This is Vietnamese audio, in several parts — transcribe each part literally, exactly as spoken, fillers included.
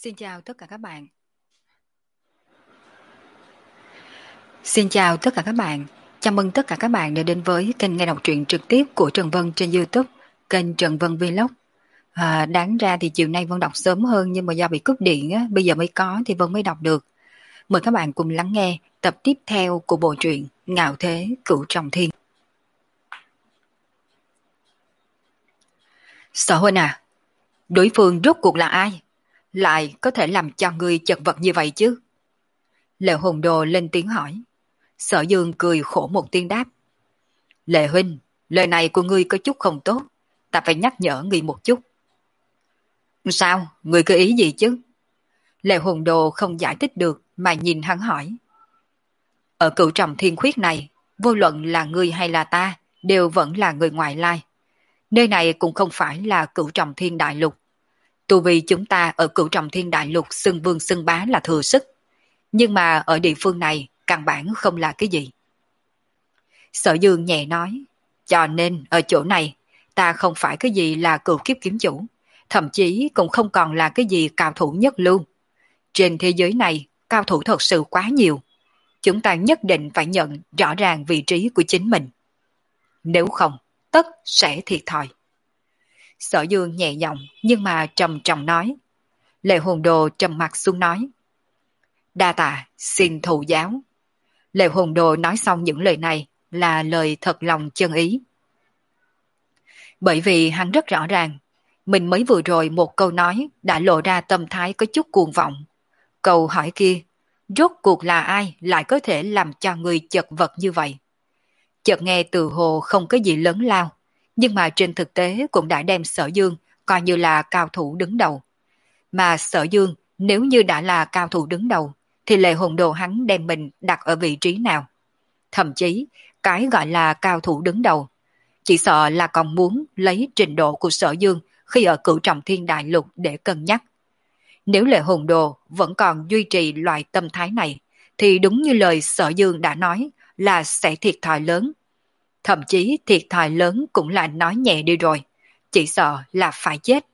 Xin chào tất cả các bạn. Xin chào tất cả các bạn. Chào mừng tất cả các bạn đã đến với kênh nghe đọc truyện trực tiếp của Trần Vân trên YouTube, kênh Trần Vân Vlog. À, đáng ra thì chiều nay Vân đọc sớm hơn nhưng mà do bị cúp điện á, bây giờ mới có thì Vân mới đọc được. Mời các bạn cùng lắng nghe tập tiếp theo của bộ truyện Ngạo Thế Cửu Trọng Thiên. Sở huynh à, đối phương rốt cuộc là ai? Lại có thể làm cho người chật vật như vậy chứ? Lệ Hồn Đồ lên tiếng hỏi. Sở Dương cười khổ một tiếng đáp. Lệ huynh, lời này của ngươi có chút không tốt, ta phải nhắc nhở ngươi một chút. Sao, ngươi có ý gì chứ? Lệ Hồn Đồ không giải thích được mà nhìn hắn hỏi. Ở Cửu Trọng Thiên Khuyết này, vô luận là ngươi hay là ta, đều vẫn là người ngoại lai. Nơi này cũng không phải là Cửu Trọng Thiên Đại Lục. Tu vì chúng ta ở Cửu Trọng Thiên Đại Lục xưng vương xưng bá là thừa sức. Nhưng mà ở địa phương này, căn bản không là cái gì. Sở Dương nhẹ nói, cho nên ở chỗ này, ta không phải cái gì là cửu kiếp kiếm chủ, thậm chí cũng không còn là cái gì cao thủ nhất lưu. Trên thế giới này, cao thủ thật sự quá nhiều. Chúng ta nhất định phải nhận rõ ràng vị trí của chính mình. Nếu không, tất sẽ thiệt thòi. Sở Dương nhẹ giọng nhưng mà trầm trọng nói. Lệ Hồn Đồ trầm mặt xuống nói. Đa tạ, xin thụ giáo. Lệ Hồn Đồ nói xong những lời này là lời thật lòng chân ý. Bởi vì hắn rất rõ ràng, mình mới vừa rồi một câu nói đã lộ ra tâm thái có chút cuồng vọng. Câu hỏi kia, rốt cuộc là ai lại có thể làm cho người chật vật như vậy? Chợt nghe từ hồ không có gì lớn lao, nhưng mà trên thực tế cũng đã đem Sở Dương coi như là cao thủ đứng đầu. Mà Sở Dương nếu như đã là cao thủ đứng đầu, thì Lệ Hồn Đồ hắn đem mình đặt ở vị trí nào? Thậm chí, cái gọi là cao thủ đứng đầu, chỉ sợ là còn muốn lấy trình độ của Sở Dương khi ở Cửu Trọng Thiên Đại Lục để cân nhắc. Nếu Lệ Hồn Đồ vẫn còn duy trì loại tâm thái này, thì đúng như lời Sở Dương đã nói là sẽ thiệt thòi lớn. Thậm chí thiệt thòi lớn cũng là nói nhẹ đi rồi, chỉ sợ là phải chết.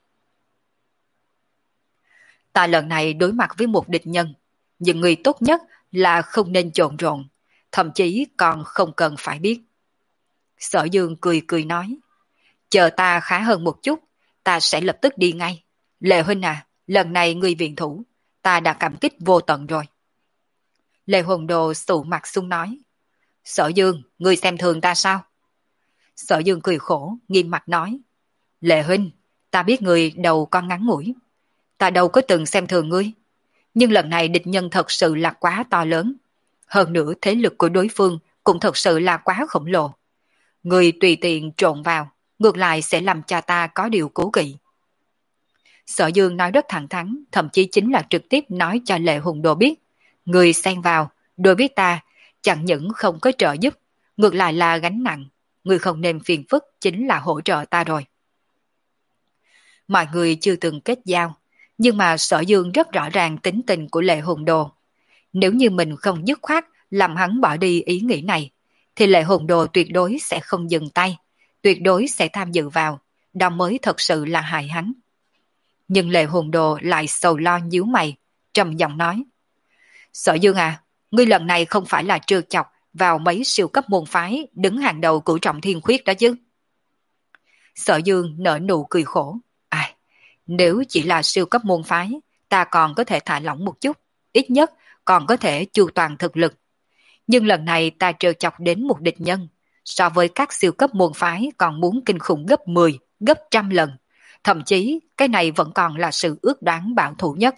Ta lần này đối mặt với một địch nhân, nhưng người tốt nhất là không nên trộn rộn, thậm chí còn không cần phải biết. Sở Dương cười cười nói, chờ ta khá hơn một chút, ta sẽ lập tức đi ngay. Lệ huynh à, lần này ngươi viện thủ, ta đã cảm kích vô tận rồi. Lệ Hồn Đồ sụ mặt xuống nói, Sở Dương, ngươi xem thường ta sao? Sở Dương cười khổ, nghiêm mặt nói, Lệ huynh, ta biết ngươi đầu con ngắn mũi, ta đâu có từng xem thường ngươi, nhưng lần này địch nhân thật sự là quá to lớn. Hơn nữa thế lực của đối phương cũng thật sự là quá khổng lồ. Người tùy tiện trộn vào, ngược lại sẽ làm cho ta có điều cố kỵ. Sở Dương nói rất thẳng thắn, thậm chí chính là trực tiếp nói cho Lệ Hồn Đồ biết. Người xen vào, đối với ta, chẳng những không có trợ giúp, ngược lại là gánh nặng. Người không nên phiền phức chính là hỗ trợ ta rồi. Mọi người chưa từng kết giao, nhưng mà Sở Dương rất rõ ràng tính tình của Lệ Hồn Đồ. Nếu như mình không dứt khoát làm hắn bỏ đi ý nghĩ này, thì Lệ Hồn Đồ tuyệt đối sẽ không dừng tay, tuyệt đối sẽ tham dự vào, đó mới thật sự là hại hắn. Nhưng Lệ Hồn Đồ lại sầu lo nhíu mày, trầm giọng nói. Sở Dương à, ngươi lần này không phải là trêu chọc vào mấy siêu cấp môn phái đứng hàng đầu của Trọng Thiên Khuyết đó chứ? Sở Dương nở nụ cười khổ. Ai, nếu chỉ là siêu cấp môn phái, ta còn có thể thả lỏng một chút, ít nhất còn có thể chu toàn thực lực. Nhưng lần này ta trêu chọc đến một địch nhân, so với các siêu cấp môn phái còn muốn kinh khủng gấp mười, gấp trăm lần. Thậm chí cái này vẫn còn là sự ước đoán bảo thủ nhất.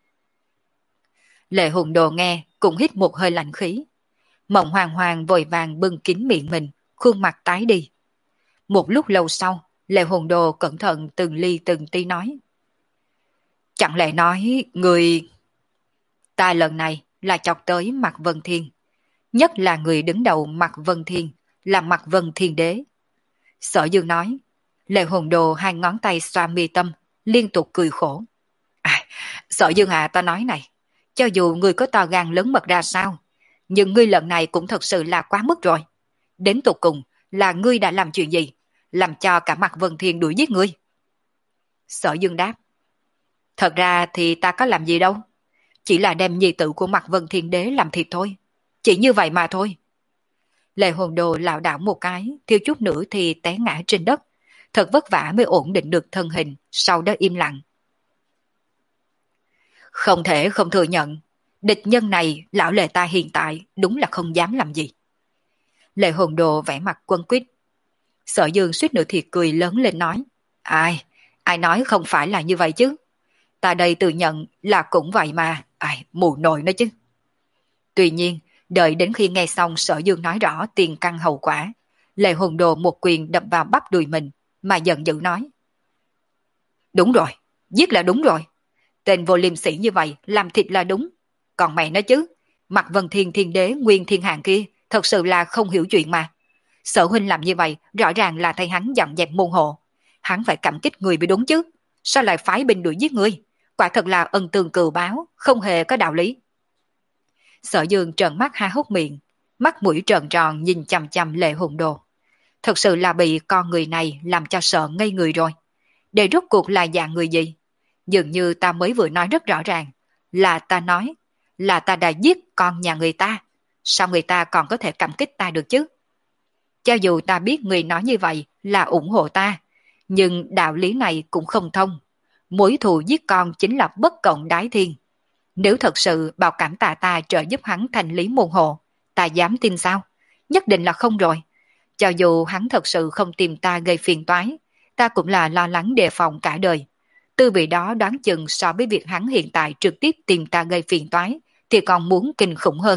Lệ Hồn Đồ nghe cũng hít một hơi lạnh khí. Mộng Hoàng Hoàng vội vàng bưng kín miệng mình, khuôn mặt tái đi. Một lúc lâu sau, Lệ Hồn Đồ cẩn thận từng ly từng tí nói. Chẳng lẽ nói người... Ta lần này là chọc tới Mạc Vân Thiên. Nhất là người đứng đầu Mạc Vân Thiên, là Mạc Vân Thiên Đế. Sở Dương nói. Lệ Hồn Đồ hai ngón tay xoa mi tâm, liên tục cười khổ. À, Sở Dương à, ta nói này, cho dù ngươi có to gan lớn mật ra sao, nhưng ngươi lần này cũng thật sự là quá mức rồi. Đến tột cùng là ngươi đã làm chuyện gì, làm cho cả Mạc Vân Thiên đuổi giết ngươi? Sở Dương đáp. Thật ra thì ta có làm gì đâu. Chỉ là đem nhi tử của Mạc Vân Thiên Đế làm thịt thôi. Chỉ như vậy mà thôi. Lệ Hồn Đồ lảo đảo một cái, thiếu chút nữa thì té ngã trên đất. Thật vất vả mới ổn định được thân hình, sau đó im lặng. Không thể không thừa nhận, địch nhân này lão lệ ta hiện tại đúng là không dám làm gì. Lệ Hồn Đồ vẻ mặt quân quyết. Sở Dương suýt nữa thì cười lớn lên nói. Ai, ai nói không phải là như vậy chứ. Ta đây tự nhận là cũng vậy mà, ai, mù nổi nữa chứ. Tuy nhiên, đợi đến khi nghe xong Sở Dương nói rõ tiền căn hậu quả, Lệ Hồn Đồ một quyền đập vào bắp đùi mình, mà giận dữ nói. Đúng rồi, giết là đúng rồi. Tên vô liêm sĩ như vậy, làm thịt là đúng. Còn mẹ nó chứ, Mạc Vân Thiên Thiên Đế Nguyên Thiên Hạng kia, thật sự là không hiểu chuyện mà. Sở huynh làm như vậy, rõ ràng là thay hắn dọn dẹp môn hộ. Hắn phải cảm kích người mới đúng chứ. Sao lại phái binh đuổi giết người? Quả thật là ân tường cừu báo, không hề có đạo lý. Sở Dương trợn mắt há hốc miệng, mắt mũi tròn tròn nhìn chằm chằm Lệ Hồn Đồ. Thật sự là bị con người này làm cho sợ ngây người rồi. Để rốt cuộc là dạng người gì? Dường như ta mới vừa nói rất rõ ràng, là ta nói, là ta đã giết con nhà người ta. Sao người ta còn có thể cảm kích ta được chứ? Cho dù ta biết người nói như vậy là ủng hộ ta, nhưng đạo lý này cũng không thông. Mối thù giết con chính là bất cộng đái thiên. Nếu thật sự bảo cảm tạ ta trợ giúp hắn thành lý môn hộ, ta dám tin sao? Nhất định là không rồi. Cho dù hắn thật sự không tìm ta gây phiền toái, ta cũng là lo lắng đề phòng cả đời. Tư vị đó đoán chừng so với việc hắn hiện tại trực tiếp tìm ta gây phiền toái, thì còn muốn kinh khủng hơn.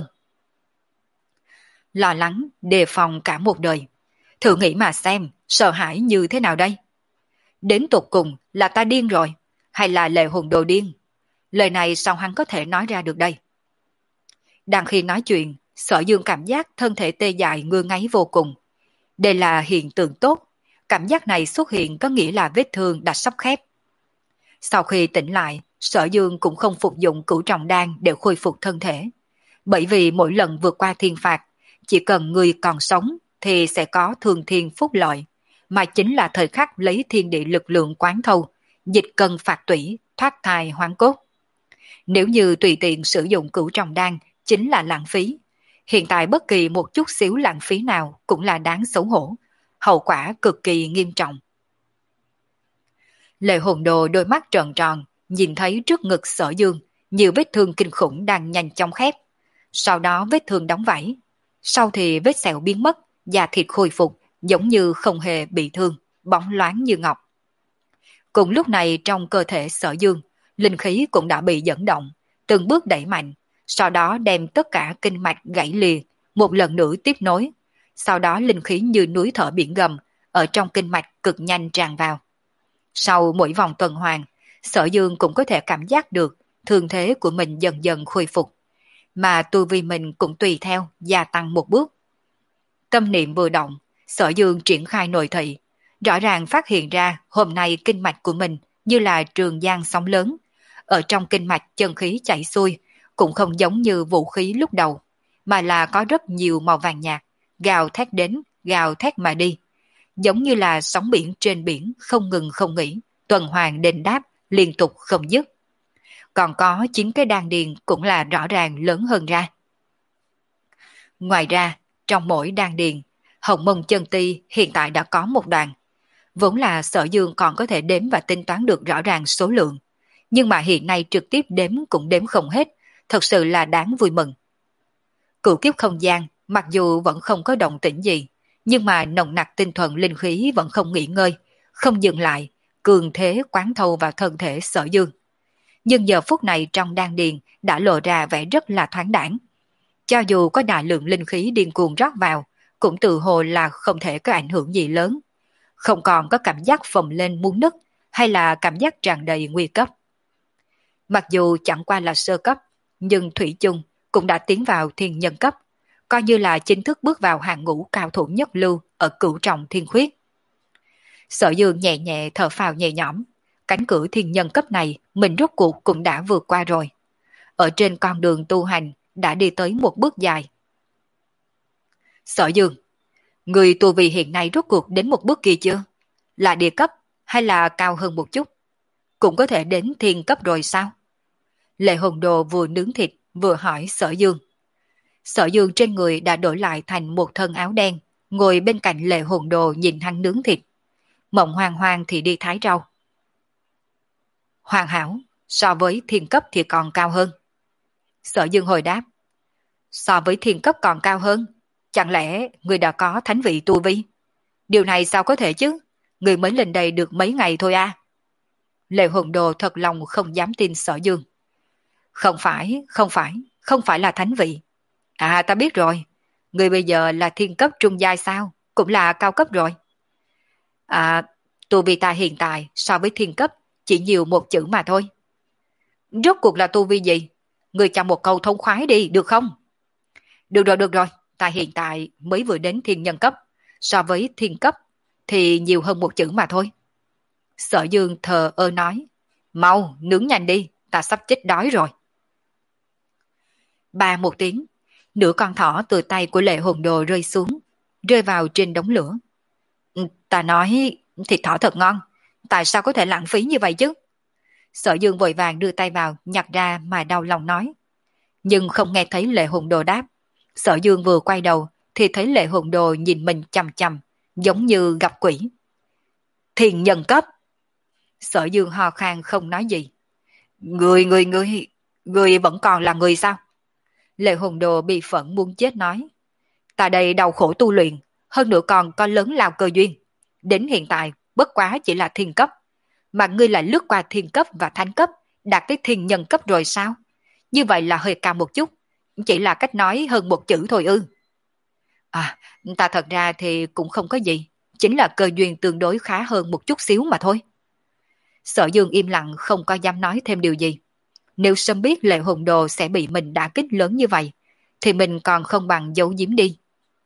Lo lắng, đề phòng cả một đời. Thử nghĩ mà xem, sợ hãi như thế nào đây? Đến tột cùng là ta điên rồi, hay là Lệ Hồn Đồ điên? Lời này sao hắn có thể nói ra được đây? Đang khi nói chuyện, Sở Dương cảm giác thân thể tê dại ngứa ngáy vô cùng. Đây là hiện tượng tốt. Cảm giác này xuất hiện có nghĩa là vết thương đã sắp khép. Sau khi tỉnh lại, Sở Dương cũng không phục dụng cửu trọng đan để khôi phục thân thể. Bởi vì mỗi lần vượt qua thiên phạt, chỉ cần người còn sống thì sẽ có thường thiên phúc lợi, mà chính là thời khắc lấy thiên địa lực lượng quán thâu, dịch cần phạt tủy, thoát thai hoán cốt. Nếu như tùy tiện sử dụng cửu trọng đan chính là lãng phí. Hiện tại bất kỳ một chút xíu lãng phí nào cũng là đáng xấu hổ, hậu quả cực kỳ nghiêm trọng. Lệ Hồn Đồ đôi mắt tròn tròn, nhìn thấy trước ngực Sở Dương, nhiều vết thương kinh khủng đang nhanh chóng khép. Sau đó vết thương đóng vảy. Sau thì vết sẹo biến mất, da thịt khôi phục, giống như không hề bị thương, bóng loáng như ngọc. Cùng lúc này trong cơ thể Sở Dương, linh khí cũng đã bị dẫn động, từng bước đẩy mạnh, sau đó đem tất cả kinh mạch gãy lìa, một lần nữa tiếp nối. Sau đó linh khí như núi thở biển gầm, ở trong kinh mạch cực nhanh tràn vào. Sau mỗi vòng tuần hoàn, Sở Dương cũng có thể cảm giác được thương thế của mình dần dần khôi phục, mà tu vi mình cũng tùy theo gia tăng một bước. Tâm niệm vừa động, Sở Dương triển khai nội thị, rõ ràng phát hiện ra hôm nay kinh mạch của mình như là trường giang sóng lớn, ở trong kinh mạch chân khí chảy xuôi, cũng không giống như vũ khí lúc đầu, mà là có rất nhiều màu vàng nhạt, gào thét đến, gào thét mà đi, giống như là sóng biển trên biển không ngừng không nghỉ, tuần hoàn đền đáp, liên tục không dứt. Còn có chín cái đan điền cũng là rõ ràng lớn hơn ra. Ngoài ra, trong mỗi đan điền, hồng mông chân ti hiện tại đã có một đoàn. Vốn là Sở Dương còn có thể đếm và tính toán được rõ ràng số lượng, nhưng mà hiện nay trực tiếp đếm cũng đếm không hết, thật sự là đáng vui mừng. Cửu kiếp không gian, mặc dù vẫn không có động tĩnh gì, nhưng mà nồng nặc tinh thuần linh khí vẫn không nghỉ ngơi, không dừng lại, cường thế quán thâu vào thân thể Sở Dương. Nhưng giờ phút này trong đan điền đã lộ ra vẻ rất là thoáng đãng. Cho dù có đại lượng linh khí điên cuồng rót vào, cũng tự hồ là không thể có ảnh hưởng gì lớn. Không còn có cảm giác phồng lên muốn nứt, hay là cảm giác tràn đầy nguy cấp. Mặc dù chẳng qua là sơ cấp, nhưng Thủy chung cũng đã tiến vào thiên nhân cấp, coi như là chính thức bước vào hàng ngũ cao thủ nhất lưu ở cửu trọng thiên khuyết. Sở Dương nhẹ nhẹ thở phào nhẹ nhõm, cánh cửa thiên nhân cấp này mình rốt cuộc cũng đã vượt qua rồi. Ở trên con đường tu hành đã đi tới một bước dài. Sở Dương, người tu vi hiện nay rốt cuộc đến một bước kia chưa? Là địa cấp hay là cao hơn một chút? cũng có thể đến thiên cấp rồi sao? Lệ Hồn Đồ vừa nướng thịt vừa hỏi Sở Dương. Sở Dương trên người đã đổi lại thành một thân áo đen, ngồi bên cạnh Lệ Hồn Đồ nhìn hắn nướng thịt. Mộng Hoàng Hoàng thì đi thái rau. Hoàn hảo, so với thiên cấp thì còn cao hơn. Sở Dương hồi đáp. So với thiên cấp còn cao hơn? Chẳng lẽ người đã có thánh vị tu vi? Điều này sao có thể chứ? Người mới lên đây được mấy ngày thôi à? Lệ Hồn Đồ thật lòng không dám tin Sở Dương. Không phải, không phải, không phải là thánh vị. À ta biết rồi, người bây giờ là thiên cấp trung giai sao? Cũng là cao cấp rồi. À, tu vi ta hiện tại so với thiên cấp chỉ nhiều một chữ mà thôi. Rốt cuộc là tu vi gì? Người cho một câu thông khoái đi, được không? Được rồi, được rồi, ta hiện tại mới vừa đến thiên nhân cấp, so với thiên cấp thì nhiều hơn một chữ mà thôi. Sở Dương thờ ơ nói, mau, nướng nhanh đi, ta sắp chết đói rồi. Ba một tiếng, nửa con thỏ từ tay của Lệ Hồn Đồ rơi xuống, rơi vào trên đống lửa. Ta nói, thịt thỏ thật ngon, tại sao có thể lãng phí như vậy chứ? Sở Dương vội vàng đưa tay vào, nhặt ra mà đau lòng nói. Nhưng không nghe thấy Lệ Hồn Đồ đáp. Sở Dương vừa quay đầu, thì thấy Lệ Hồn Đồ nhìn mình chằm chằm, giống như gặp quỷ. Thiên nhân cấp! Sở Dương ho khan không nói gì. Người, người, người, người vẫn còn là người sao? Lệ Hồn Đồ bị phẫn muốn chết nói. Ta đây đau khổ tu luyện, hơn nữa còn có lớn lao cơ duyên. Đến hiện tại, bất quá chỉ là thiên cấp. Mà ngươi lại lướt qua thiên cấp và thánh cấp, đạt tới thiên nhân cấp rồi sao? Như vậy là hơi cao một chút, chỉ là cách nói hơn một chữ thôi ư. À, ta thật ra thì cũng không có gì, chính là cơ duyên tương đối khá hơn một chút xíu mà thôi. Sở Dương im lặng không có dám nói thêm điều gì. Nếu sớm biết Lệ Hồn Đồ sẽ bị mình đả kích lớn như vậy, thì mình còn không bằng giấu giếm đi.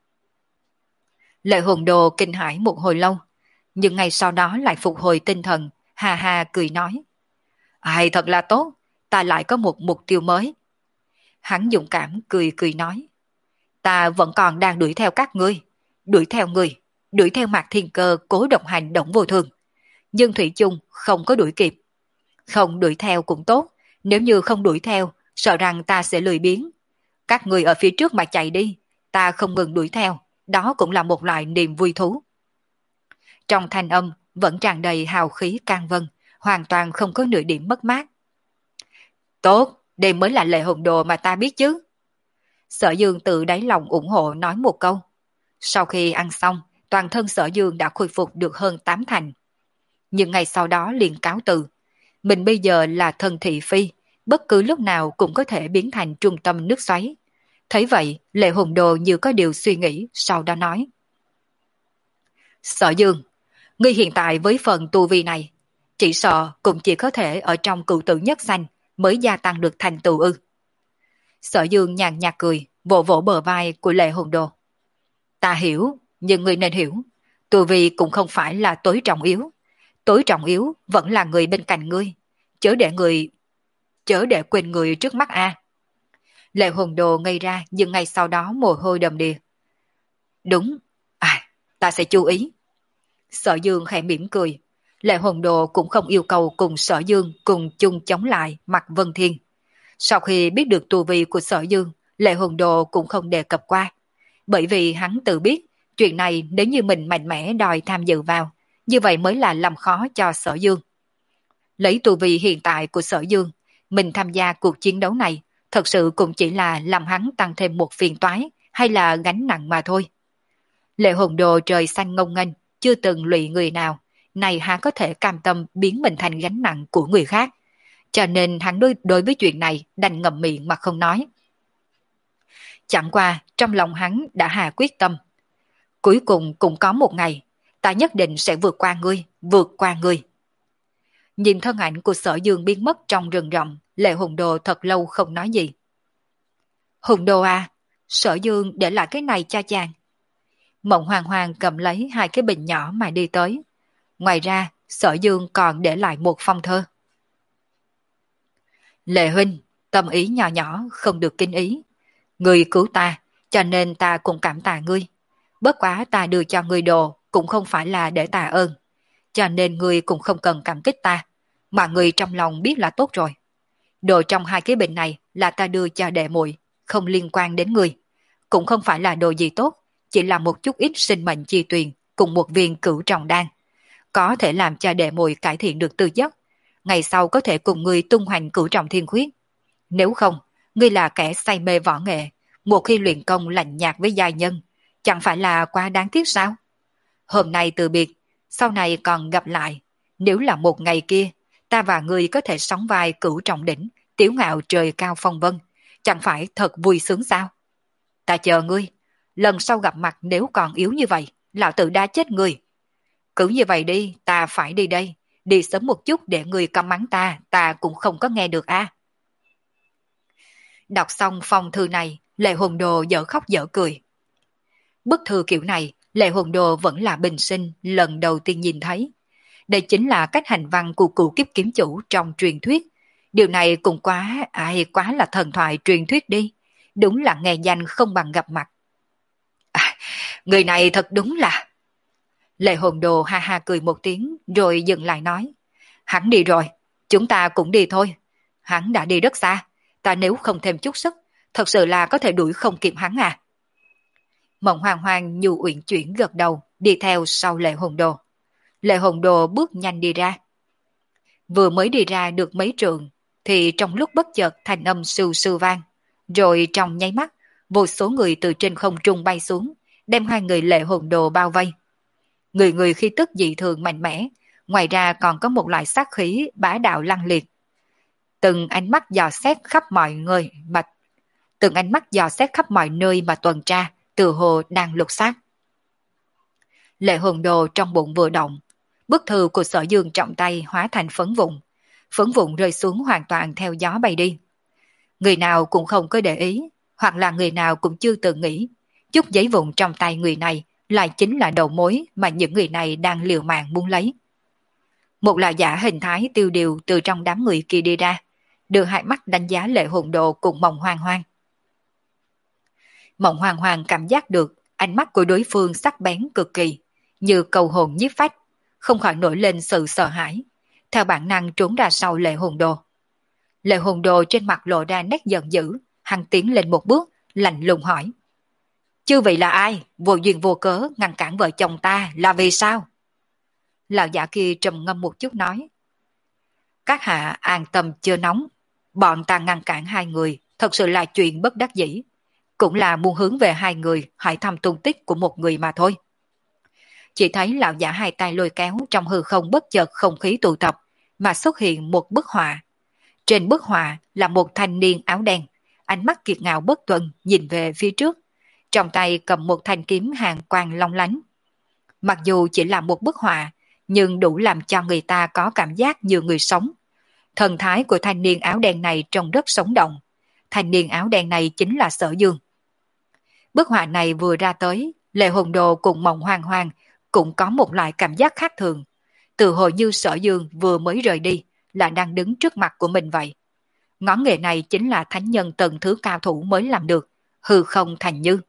Lệ Hồn Đồ kinh hãi một hồi lâu, nhưng ngay sau đó lại phục hồi tinh thần, hà hà cười nói. Ai thật là tốt, ta lại có một mục tiêu mới. Hắn dũng cảm cười cười nói. Ta vẫn còn đang đuổi theo các ngươi, đuổi theo ngươi, đuổi theo Mạc Thiên Cơ cố độc hành động vô thường. Nhưng Thủy chung không có đuổi kịp. Không đuổi theo cũng tốt, nếu như không đuổi theo, sợ rằng ta sẽ lười biếng. Các ngươi ở phía trước mà chạy đi, ta không ngừng đuổi theo, đó cũng là một loại niềm vui thú. Trong thanh âm vẫn tràn đầy hào khí can vân, hoàn toàn không có nửa điểm mất mát. Tốt, đây mới là Lệ Hồn Đồ mà ta biết chứ. Sở Dương tự đáy lòng ủng hộ nói một câu. Sau khi ăn xong, toàn thân Sở Dương đã khôi phục được hơn tám thành. Nhưng ngày sau đó liền cáo từ. Mình bây giờ là thần thị phi, bất cứ lúc nào cũng có thể biến thành trung tâm nước xoáy. Thấy vậy, Lệ Hồn Đồ như có điều suy nghĩ, sau đó nói. Sở Dương, ngươi hiện tại với phần tu vi này, chỉ sợ cũng chỉ có thể ở trong cựu tử nhất sanh mới gia tăng được thành tựu ư. Sở Dương nhàn nhạt cười, vỗ vỗ bờ vai của Lệ Hồn Đồ. Ta hiểu, nhưng ngươi nên hiểu, tu vi cũng không phải là tối trọng yếu. Tối trọng yếu vẫn là người bên cạnh ngươi, chớ để người, chớ để quên người trước mắt a. Lệ Hồn Đồ ngây ra nhưng ngay sau đó mồ hôi đầm đìa. Đúng, à, ta sẽ chú ý. Sở Dương khẽ mỉm cười. Lệ Hồn Đồ cũng không yêu cầu cùng Sở Dương cùng chung chống lại mặt Vân Thiên. Sau khi biết được tu vi của Sở Dương, Lệ Hồn Đồ cũng không đề cập qua. Bởi vì hắn tự biết, chuyện này nếu như mình mạnh mẽ đòi tham dự vào, như vậy mới là làm khó cho Sở Dương. Lấy tu vi hiện tại của Sở Dương, mình tham gia cuộc chiến đấu này, thật sự cũng chỉ là làm hắn tăng thêm một phiền toái hay là gánh nặng mà thôi. Lệ Hồn Đồ trời xanh ngông nghênh, chưa từng lụy người nào, này hắn có thể cam tâm biến mình thành gánh nặng của người khác. Cho nên hắn đối, đối với chuyện này đành ngậm miệng mà không nói. Chẳng qua trong lòng hắn đã hạ quyết tâm. Cuối cùng cũng có một ngày, ta nhất định sẽ vượt qua ngươi, vượt qua ngươi. Nhìn thân ảnh của Sở Dương biến mất trong rừng rậm, Lệ Hồn Đồ thật lâu không nói gì. Hồn Đồ à, Sở Dương để lại cái này cho chàng. Mộng Hoàng Hoàng cầm lấy hai cái bình nhỏ mà đi tới. Ngoài ra, Sở Dương còn để lại một phong thơ. Lệ huynh, tâm ý nhỏ nhỏ không được kinh ý. Ngươi cứu ta, cho nên ta cũng cảm tạ ngươi. Bất quá ta đưa cho ngươi đồ cũng không phải là để tạ ơn. Cho nên ngươi cũng không cần cảm kích ta. Mà người trong lòng biết là tốt rồi. Đồ trong hai cái bình này là ta đưa cho đệ muội, không liên quan đến người. Cũng không phải là đồ gì tốt, chỉ là một chút ít sinh mệnh chi tuyền cùng một viên cửu trọng đan. Có thể làm cho đệ muội cải thiện được tư chất. Ngày sau có thể cùng người tung hoành cửu trọng thiên khuyết. Nếu không, ngươi là kẻ say mê võ nghệ, một khi luyện công lạnh nhạt với giai nhân, chẳng phải là quá đáng tiếc sao? Hôm nay từ biệt, sau này còn gặp lại. Nếu là một ngày kia, ta và ngươi có thể sóng vai cửu trọng đỉnh, tiếu ngạo trời cao phong vân, chẳng phải thật vui sướng sao? Ta chờ ngươi, lần sau gặp mặt nếu còn yếu như vậy, lão tử đã chết ngươi. Cứ như vậy đi, ta phải đi đây, đi sớm một chút để ngươi căm mắng ta, ta cũng không có nghe được a. À. Đọc xong phong thư này, Lệ Hồn Đồ dở khóc dở cười. Bức thư kiểu này, Lệ Hồn Đồ vẫn là bình sinh lần đầu tiên nhìn thấy. Đây chính là cách hành văn của cụ kiếp kiếm chủ trong truyền thuyết. Điều này cũng quá, ai quá là thần thoại truyền thuyết đi. Đúng là nghe danh không bằng gặp mặt. À, người này thật đúng là... Lệ Hồn Đồ ha ha cười một tiếng rồi dừng lại nói. Hắn đi rồi, chúng ta cũng đi thôi. Hắn đã đi rất xa, ta nếu không thêm chút sức, thật sự là có thể đuổi không kịp hắn à. Mộng Hoàng Hoàng nhu uyển chuyển gật đầu, đi theo sau Lệ Hồn Đồ. Lệ Hồn Đồ bước nhanh đi ra. Vừa mới đi ra được mấy trượng, thì trong lúc bất chợt thanh âm sưu sưu vang. Rồi trong nháy mắt, vô số người từ trên không trung bay xuống, đem hai người Lệ Hồn Đồ bao vây. Người người khi tức dị thường mạnh mẽ, ngoài ra còn có một loại sát khí bá đạo lăng liệt. Từng ánh mắt dò xét khắp mọi người mà từng ánh mắt dò xét khắp mọi nơi mà tuần tra, từ hồ đang lục soát. Lệ Hồn Đồ trong bụng vừa động, bức thư của Sở Dương trọng tay hóa thành phấn vụn, phấn vụn rơi xuống hoàn toàn theo gió bay đi. Người nào cũng không có để ý, hoặc là người nào cũng chưa từng nghĩ, chút giấy vụn trong tay người này lại chính là đầu mối mà những người này đang liều mạng muốn lấy. Một là giả hình thái tiêu điều từ trong đám người kia đi ra, đưa hai mắt đánh giá Lệ Hồn Đồ cùng Mộng Hoang Hoang. Mộng Hoang Hoang cảm giác được ánh mắt của đối phương sắc bén cực kỳ, như cầu hồn nhiếp phách, không khỏi nổi lên sự sợ hãi, theo bản năng trốn ra sau Lệ Hồn Đồ. Lệ Hồn Đồ trên mặt lộ ra nét giận dữ, hắn tiến lên một bước, lạnh lùng hỏi. Chư vị là ai? Vô duyên vô cớ ngăn cản vợ chồng ta là vì sao? Lão giả kia trầm ngâm một chút nói. Các hạ an tâm chưa nóng, bọn ta ngăn cản hai người, thật sự là chuyện bất đắc dĩ. Cũng là muốn hướng về hai người hỏi thăm tung tích của một người mà thôi. Chỉ thấy lão giả hai tay lôi kéo trong hư không bất chợt không khí tụ tập, mà xuất hiện một bức họa. Trên bức họa là một thanh niên áo đen, ánh mắt kiệt ngạo bất tuân nhìn về phía trước, trong tay cầm một thanh kiếm hàng quang long lánh. Mặc dù chỉ là một bức họa, nhưng đủ làm cho người ta có cảm giác như người sống. Thần thái của thanh niên áo đen này trông rất sống động. Thanh niên áo đen này chính là Sở Dương. Bức họa này vừa ra tới, Lệ Hồn Đồ cùng Mộng Hoang Hoang cũng có một loại cảm giác khác thường. Từ hồi như Sở Dương vừa mới rời đi là đang đứng trước mặt của mình vậy. Ngón nghề này chính là thánh nhân tầng thứ cao thủ mới làm được, hư không thành như.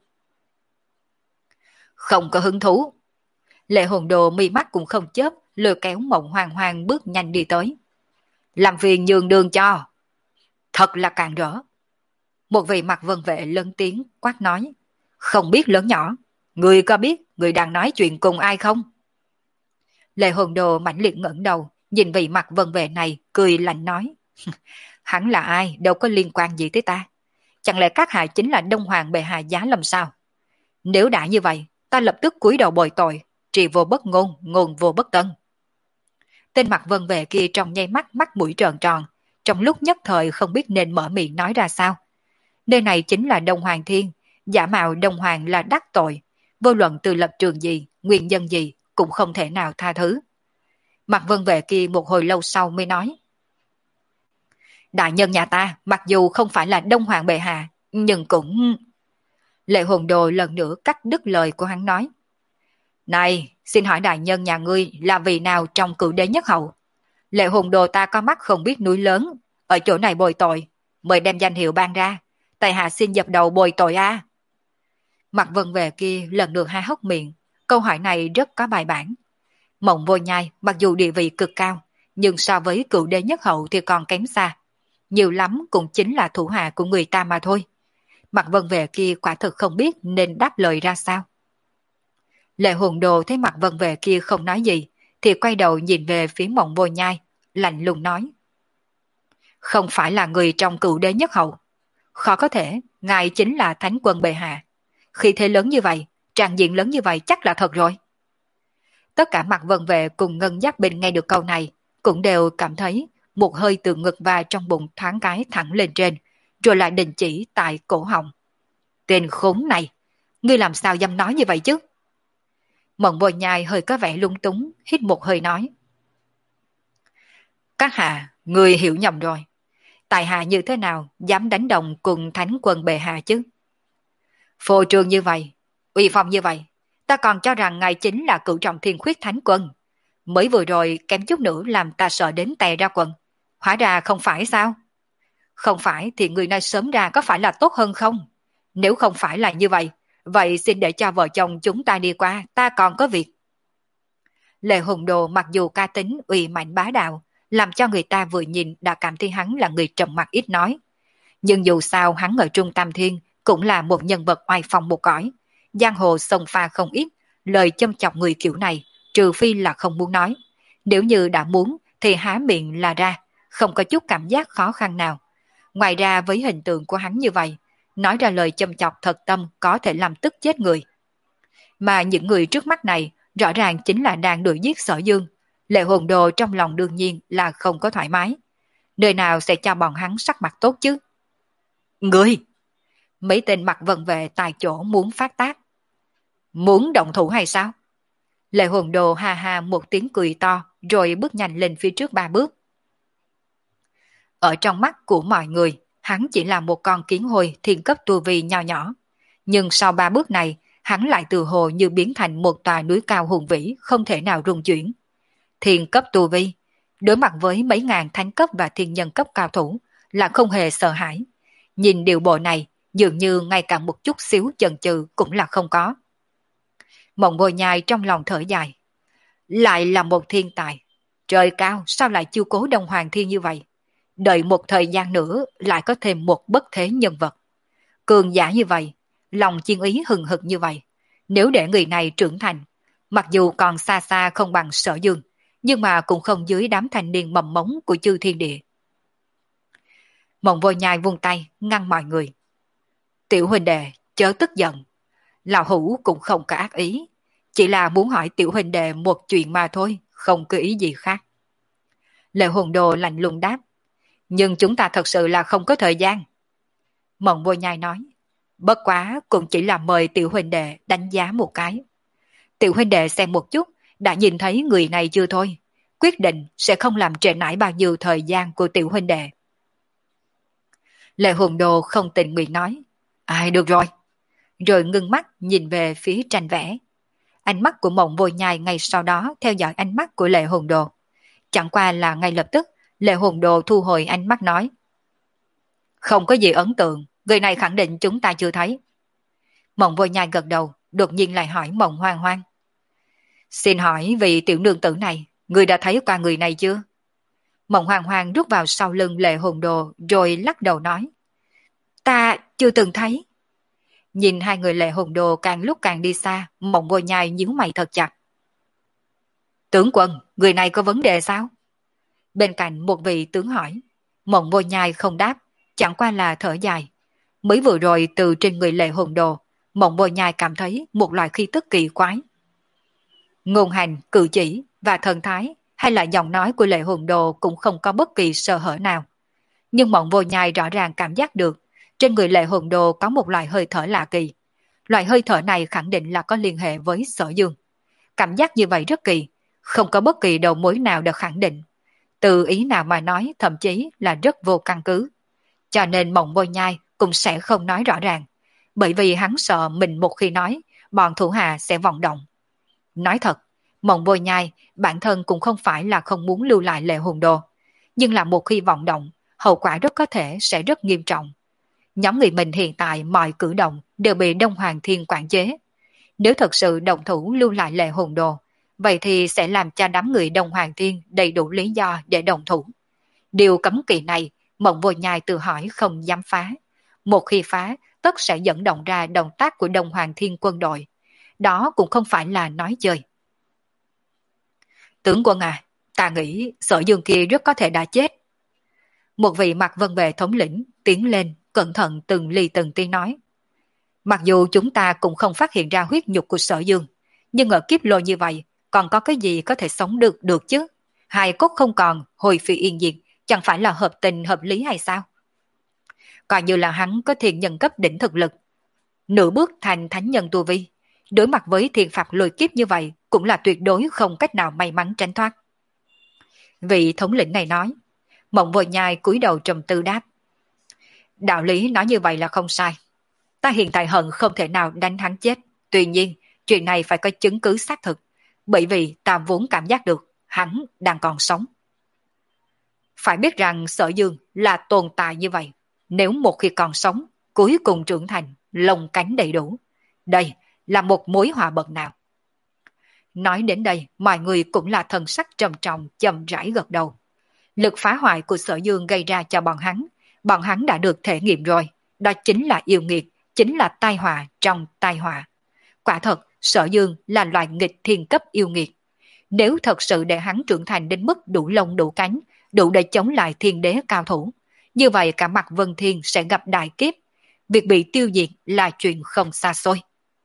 Không có hứng thú. Lệ Hồn Đồ mi mắt cũng không chớp, lôi kéo Mộng Hoang Hoang bước nhanh đi tới. Làm phiền nhường đường cho. Thật là càng rỡ. Một vị mặt vân vệ lớn tiếng quát nói. Không biết lớn nhỏ, người có biết người đang nói chuyện cùng ai không? Lệ Hồn Đồ mãnh liệt ngẩng đầu, nhìn vị mặt vân vệ này, cười lạnh nói. Hắn là ai, đâu có liên quan gì tới ta. Chẳng lẽ các hạ chính là Đông Hoàng bệ hạ Giá Lâm sao? Nếu đã như vậy, ta lập tức cúi đầu bồi tội, trì vô bất ngôn, ngôn vô bất tân. Tên mặt vân vệ kia trong nháy mắt mắt mũi tròn tròn, trong lúc nhất thời không biết nên mở miệng nói ra sao. Nơi này chính là Đông Hoàng Thiên, giả mạo Đông Hoàng là đắc tội, vô luận từ lập trường gì, nguyên nhân gì cũng không thể nào tha thứ. Mặt vân vệ kia một hồi lâu sau mới nói. Đại nhân nhà ta mặc dù không phải là Đông Hoàng bệ hạ, nhưng cũng... Lệ Hồn Đồ lần nữa cắt đứt lời của hắn nói. Này, xin hỏi đại nhân nhà ngươi là vì nào trong cửu đế nhất hậu? Lệ Hồn Đồ ta có mắt không biết núi lớn, ở chỗ này bồi tội, mời đem danh hiệu ban ra, tại hạ xin dập đầu bồi tội a. Mặt vân về kia lần lượt hai hốc miệng, câu hỏi này rất có bài bản. Mộng Vô Nhai mặc dù địa vị cực cao, nhưng so với cựu đế nhất hậu thì còn kém xa. Nhiều lắm cũng chính là thủ hạ của người ta mà thôi. Mặt Vân Vệ kia quả thực không biết nên đáp lời ra sao. Lệ Hồn Đồ thấy Mặt Vân Vệ kia không nói gì, thì quay đầu nhìn về phía Mộng Vô Nhai, lạnh lùng nói. Không phải là người trong cựu đế nhất hậu. Khó có thể, ngài chính là thánh quân bệ hạ. Khi thế lớn như vậy, tràng diện lớn như vậy chắc là thật rồi. Tất cả Mặt Vân Vệ cùng Ngân Giác Bình nghe được câu này, cũng đều cảm thấy một hơi từ ngực và trong bụng thoáng cái thẳng lên trên, rồi lại đình chỉ tại cổ họng. Tên khốn này, ngươi làm sao dám nói như vậy chứ? Mộng Vô Nhai hơi có vẻ lung túng, hít một hơi nói. Các hạ, ngươi hiểu nhầm rồi. Tại hạ như thế nào dám đánh đồng cùng thánh quân bệ hạ chứ? Phô trương như vậy, uy phong như vậy, ta còn cho rằng ngài chính là cựu trọng thiên khuyết thánh quân. Mới vừa rồi kém chút nữa làm ta sợ đến tè ra quần. Hóa ra không phải sao? Không phải thì người này sớm ra có phải là tốt hơn không? Nếu không phải là như vậy, vậy xin để cho vợ chồng chúng ta đi qua, ta còn có việc. Lệ Hùng Đồ mặc dù ca tính uy mạnh bá đạo, làm cho người ta vừa nhìn đã cảm thấy hắn là người trầm mặc ít nói. Nhưng dù sao hắn ở Trung Tam Thiên cũng là một nhân vật oai phong một cõi. Giang hồ sông pha không ít, lời châm chọc người kiểu này, trừ phi là không muốn nói. Nếu như đã muốn thì há miệng là ra, không có chút cảm giác khó khăn nào. Ngoài ra với hình tượng của hắn như vậy, nói ra lời châm chọc thật tâm có thể làm tức chết người. Mà những người trước mắt này rõ ràng chính là đang đuổi giết Sở Dương. Lệ Hồn Đồ trong lòng đương nhiên là không có thoải mái. Nơi nào sẽ cho bọn hắn sắc mặt tốt chứ? Người! Mấy tên Mặt Vân Vệ tại chỗ muốn phát tác. Muốn động thủ hay sao? Lệ Hồn Đồ ha ha một tiếng cười to rồi bước nhanh lên phía trước ba bước. Ở trong mắt của mọi người, hắn chỉ là một con kiến hôi thiên cấp tu vi nho nhỏ. Nhưng sau ba bước này, hắn lại từ hồ như biến thành một tòa núi cao hùng vĩ không thể nào rung chuyển. Thiên cấp tu vi, đối mặt với mấy ngàn thánh cấp và thiên nhân cấp cao thủ là không hề sợ hãi. Nhìn điều bộ này, dường như ngay cả một chút xíu chần chừ cũng là không có. Mộng Vô Nhai trong lòng thở dài. Lại là một thiên tài. Trời cao sao lại chiêu cố Đông Hoàng Thiên như vậy? Đợi một thời gian nữa lại có thêm một bất thế nhân vật. Cường giả như vậy, lòng chiên ý hừng hực như vậy. Nếu để người này trưởng thành, mặc dù còn xa xa không bằng Sở Dương, nhưng mà cũng không dưới đám thanh niên mầm mống của chư thiên địa. Mộng Vô Nhai vung tay ngăn mọi người. Tiểu huynh đệ chớ tức giận. Lão hữu cũng không có ác ý, chỉ là muốn hỏi tiểu huynh đệ một chuyện mà thôi, không có ý gì khác. Lệ Hồn Đồ lạnh lùng đáp. Nhưng chúng ta thật sự là không có thời gian. Mộng Vô Nhai nói. Bất quá cũng chỉ là mời tiểu huynh đệ đánh giá một cái. Tiểu huynh đệ xem một chút, đã nhìn thấy người này chưa thôi. Quyết định sẽ không làm trễ nải bao nhiêu thời gian của tiểu huynh đệ. Lệ Hồn Đồ không tình nguyện nói. Ai được rồi. Rồi ngưng mắt nhìn về phía tranh vẽ. Ánh mắt của Mộng Vô Nhai ngay sau đó theo dõi ánh mắt của Lệ Hồn Đồ. Chẳng qua là ngay lập tức Lệ Hồn Đồ thu hồi ánh mắt nói. Không có gì ấn tượng, người này khẳng định chúng ta chưa thấy. Mộng Vô Nhai gật đầu, đột nhiên lại hỏi Mộng Hoang Hoang. Xin hỏi vị tiểu nương tử này, người đã thấy qua người này chưa? Mộng Hoang Hoang rút vào sau lưng Lệ Hồn Đồ rồi lắc đầu nói. Ta chưa từng thấy. Nhìn hai người Lệ Hồn Đồ càng lúc càng đi xa, Mộng Vô Nhai nhíu mày thật chặt. Tướng quân, người này có vấn đề sao? Bên cạnh một vị tướng hỏi. Mộng Vô Nhai không đáp, chẳng qua là thở dài. Mới vừa rồi từ trên người Lệ Hồn Đồ, Mộng Vô Nhai cảm thấy một loại khí tức kỳ quái. Ngôn hành, cử chỉ và thần thái hay là giọng nói của Lệ Hồn Đồ cũng không có bất kỳ sơ hở nào. Nhưng Mộng Vô Nhai rõ ràng cảm giác được trên người Lệ Hồn Đồ có một loại hơi thở lạ kỳ. Loại hơi thở này khẳng định là có liên hệ với Sở Dương. Cảm giác như vậy rất kỳ, không có bất kỳ đầu mối nào được khẳng định. Từ ý nào mà nói thậm chí là rất vô căn cứ. Cho nên Mộng Vô Nhai cũng sẽ không nói rõ ràng. Bởi vì hắn sợ mình một khi nói, bọn thủ hạ sẽ vọng động. Nói thật, Mộng Vô Nhai bản thân cũng không phải là không muốn lưu lại Lệ Hồn Đồ. Nhưng là một khi vọng động, hậu quả rất có thể sẽ rất nghiêm trọng. Nhóm người mình hiện tại mọi cử động đều bị Đông Hoàng Thiên quản chế. Nếu thật sự đồng thủ lưu lại Lệ Hồn Đồ, vậy thì sẽ làm cho đám người Đông Hoàng Thiên đầy đủ lý do để đồng thủ. Điều cấm kỵ này, Mộng Vô Nhai tự hỏi không dám phá. Một khi phá, tất sẽ dẫn động ra động tác của Đông Hoàng Thiên quân đội. Đó cũng không phải là nói chơi. Tướng quân à, ta nghĩ Sở Dương kia rất có thể đã chết. Một vị Mạc Vân Vệ thống lĩnh tiến lên, cẩn thận từng ly từng tí nói. Mặc dù chúng ta cũng không phát hiện ra huyết nhục của Sở Dương, nhưng ở kiếp lôi như vậy, còn có cái gì có thể sống được được chứ? Hai cốt không còn, hồi phi yên diệt, chẳng phải là hợp tình hợp lý hay sao? Coi như là hắn có thiền nhân cấp đỉnh thực lực, nửa bước thành thánh nhân tu vi, đối mặt với thiên phạt lôi kiếp như vậy cũng là tuyệt đối không cách nào may mắn tránh thoát. Vị thống lĩnh này nói. Mộng Vô Nhai cúi đầu trầm tư đáp. Đạo lý nói như vậy là không sai. Ta hiện tại hận không thể nào đánh hắn chết. Tuy nhiên, chuyện này phải có chứng cứ xác thực, bởi vì ta vốn cảm giác được hắn đang còn sống. Phải biết rằng Sở Dương là tồn tại như vậy. Nếu một khi còn sống, cuối cùng trưởng thành, lông cánh đầy đủ. Đây là một mối họa bậc nào. Nói đến đây, mọi người cũng là thần sắc trầm trọng, chậm rãi gật đầu. Lực phá hoại của Sở Dương gây ra cho bọn hắn, bọn hắn đã được thể nghiệm rồi. Đó chính là yêu nghiệt, chính là tai họa trong tai họa. Quả thật, Sở Dương là loại nghịch thiên cấp yêu nghiệt. Nếu thật sự để hắn trưởng thành đến mức đủ lông đủ cánh, đủ để chống lại thiên đế cao thủ, như vậy cả mặt Vân Thiên sẽ gặp đại kiếp. Việc bị tiêu diệt là chuyện không xa xôi.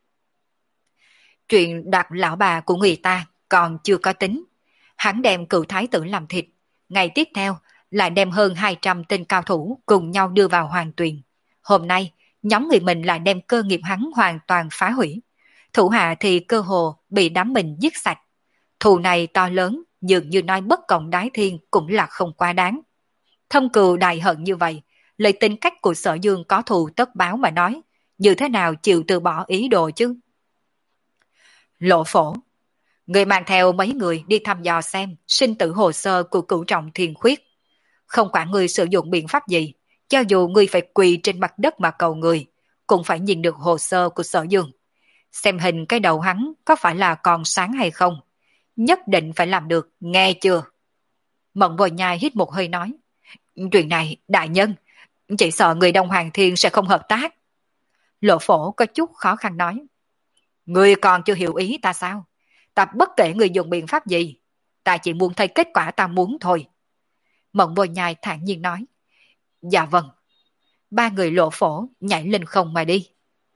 Chuyện đoạt lão bà của người ta còn chưa có tính. Hắn đem cựu thái tử làm thịt. Ngày tiếp theo lại đem hơn hai trăm tên cao thủ cùng nhau đưa vào hoàng tuyền. Hôm nay, nhóm người mình lại đem cơ nghiệp hắn hoàn toàn phá hủy. Thủ hạ thì cơ hồ bị đám mình giết sạch. Thù này to lớn, dường như nói bất cộng đái thiên cũng là không quá đáng. Thâm cừu đại hận như vậy, lấy tính cách của Sở Dương có thù tất báo mà nói, như thế nào chịu từ bỏ ý đồ chứ? Lộ Phổ, người mang theo mấy người đi thăm dò xem sinh tử hồ sơ của cửu trọng thiền khuyết. Không quản người sử dụng biện pháp gì, cho dù người phải quỳ trên mặt đất mà cầu người, cũng phải nhìn được hồ sơ của Sở Dương. Xem hình cái đầu hắn có phải là còn sáng hay không. Nhất định phải làm được, nghe chưa? Mộng Vô Nhai hít một hơi nói. Chuyện này, đại nhân, chỉ sợ người Đông Hoàng Thiên sẽ không hợp tác. Lộ Phổ có chút khó khăn nói. Người còn chưa hiểu ý ta sao? Ta bất kể người dùng biện pháp gì, ta chỉ muốn thấy kết quả ta muốn thôi. Mộng Vô Nhai thản nhiên nói. Dạ vâng. Ba người Lộ Phổ nhảy lên không mà đi.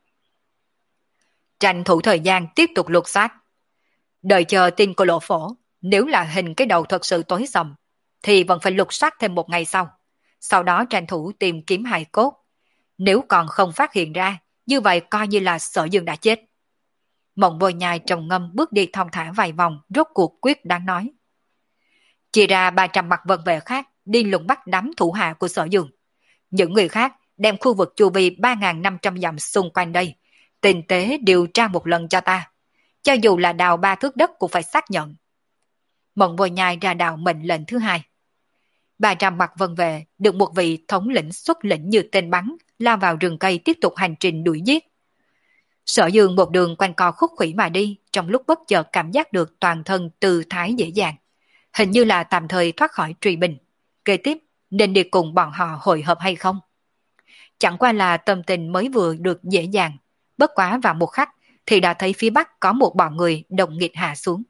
Tranh thủ thời gian tiếp tục lục soát. Đợi chờ tin của Lộ Phổ, nếu là hình cái đầu thật sự tối sầm, thì vẫn phải lục soát thêm một ngày sau. Sau đó tranh thủ tìm kiếm hài cốt. Nếu còn không phát hiện ra, như vậy coi như là Sở Dương đã chết. Mộng Vô Nhai trầm ngâm bước đi thong thả vài vòng, rốt cuộc quyết đáng nói. Chia ra ba trăm mặt vân vệ khác đi lùng bắt đám thủ hạ của Sở Dương. Những người khác đem khu vực chu vi ba nghìn năm trăm dặm xung quanh đây, tinh tế điều tra một lần cho ta. Cho dù là đào ba thước đất cũng phải xác nhận. Mộng Vô Nhai ra đào mệnh lệnh thứ hai. Ba trăm mặt vân vệ được một vị thống lĩnh xuất lĩnh như tên bắn, lao vào rừng cây tiếp tục hành trình đuổi giết. Sở Dương một đường quanh co khúc khủy mà đi, trong lúc bất chợt cảm giác được toàn thân tư thái dễ dàng. Hình như là tạm thời thoát khỏi truy bình. Kế tiếp, nên đi cùng bọn họ hội hợp hay không? Chẳng qua là tâm tình mới vừa được dễ dàng. Bất quá vào một khắc, thì đã thấy phía bắc có một bọn người đồng nghịch hạ xuống.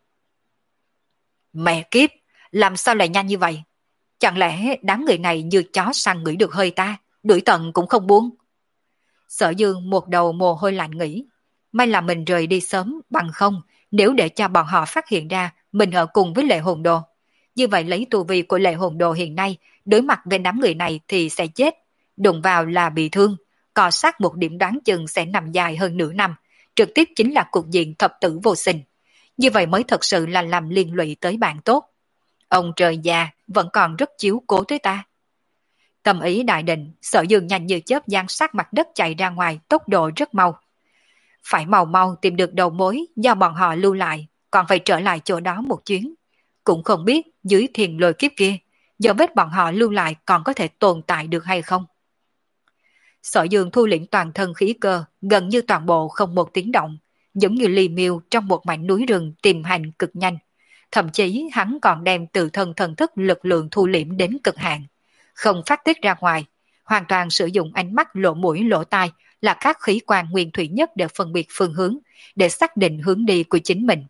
Mẹ kiếp, làm sao lại nhanh như vậy? Chẳng lẽ đám người này như chó săn ngửi được hơi ta, đuổi tận cũng không buông? Sở Dương một đầu mồ hôi lạnh nghĩ. May là mình rời đi sớm, bằng không, nếu để cho bọn họ phát hiện ra mình ở cùng với Lệ Hồn Đồ. Như vậy lấy tu vi của Lệ Hồn Đồ hiện nay, đối mặt với đám người này thì sẽ chết. Đụng vào là bị thương, cò sát một điểm đoán chừng sẽ nằm dài hơn nửa năm, trực tiếp chính là cục diện thập tử vô sinh. Như vậy mới thật sự là làm liên lụy tới bạn tốt. Ông trời già vẫn còn rất chiếu cố tới ta. Tâm ý đại định, Sở Dương nhanh như chớp giang sát mặt đất chạy ra ngoài, tốc độ rất mau. Phải mau mau tìm được đầu mối do bọn họ lưu lại, còn phải trở lại chỗ đó một chuyến. Cũng không biết dưới thiền lôi kiếp kia, dấu vết bọn họ lưu lại còn có thể tồn tại được hay không. Sở Dương thu lĩnh toàn thân khí cơ, gần như toàn bộ không một tiếng động, giống như ly miêu trong một mảnh núi rừng tìm hành cực nhanh. Thậm chí hắn còn đem tự thân thần thức lực lượng thu liễm đến cực hạn, không phát tiết ra ngoài, hoàn toàn sử dụng ánh mắt, lỗ mũi, lỗ tai là các khí quan nguyên thủy nhất để phân biệt phương hướng, để xác định hướng đi của chính mình.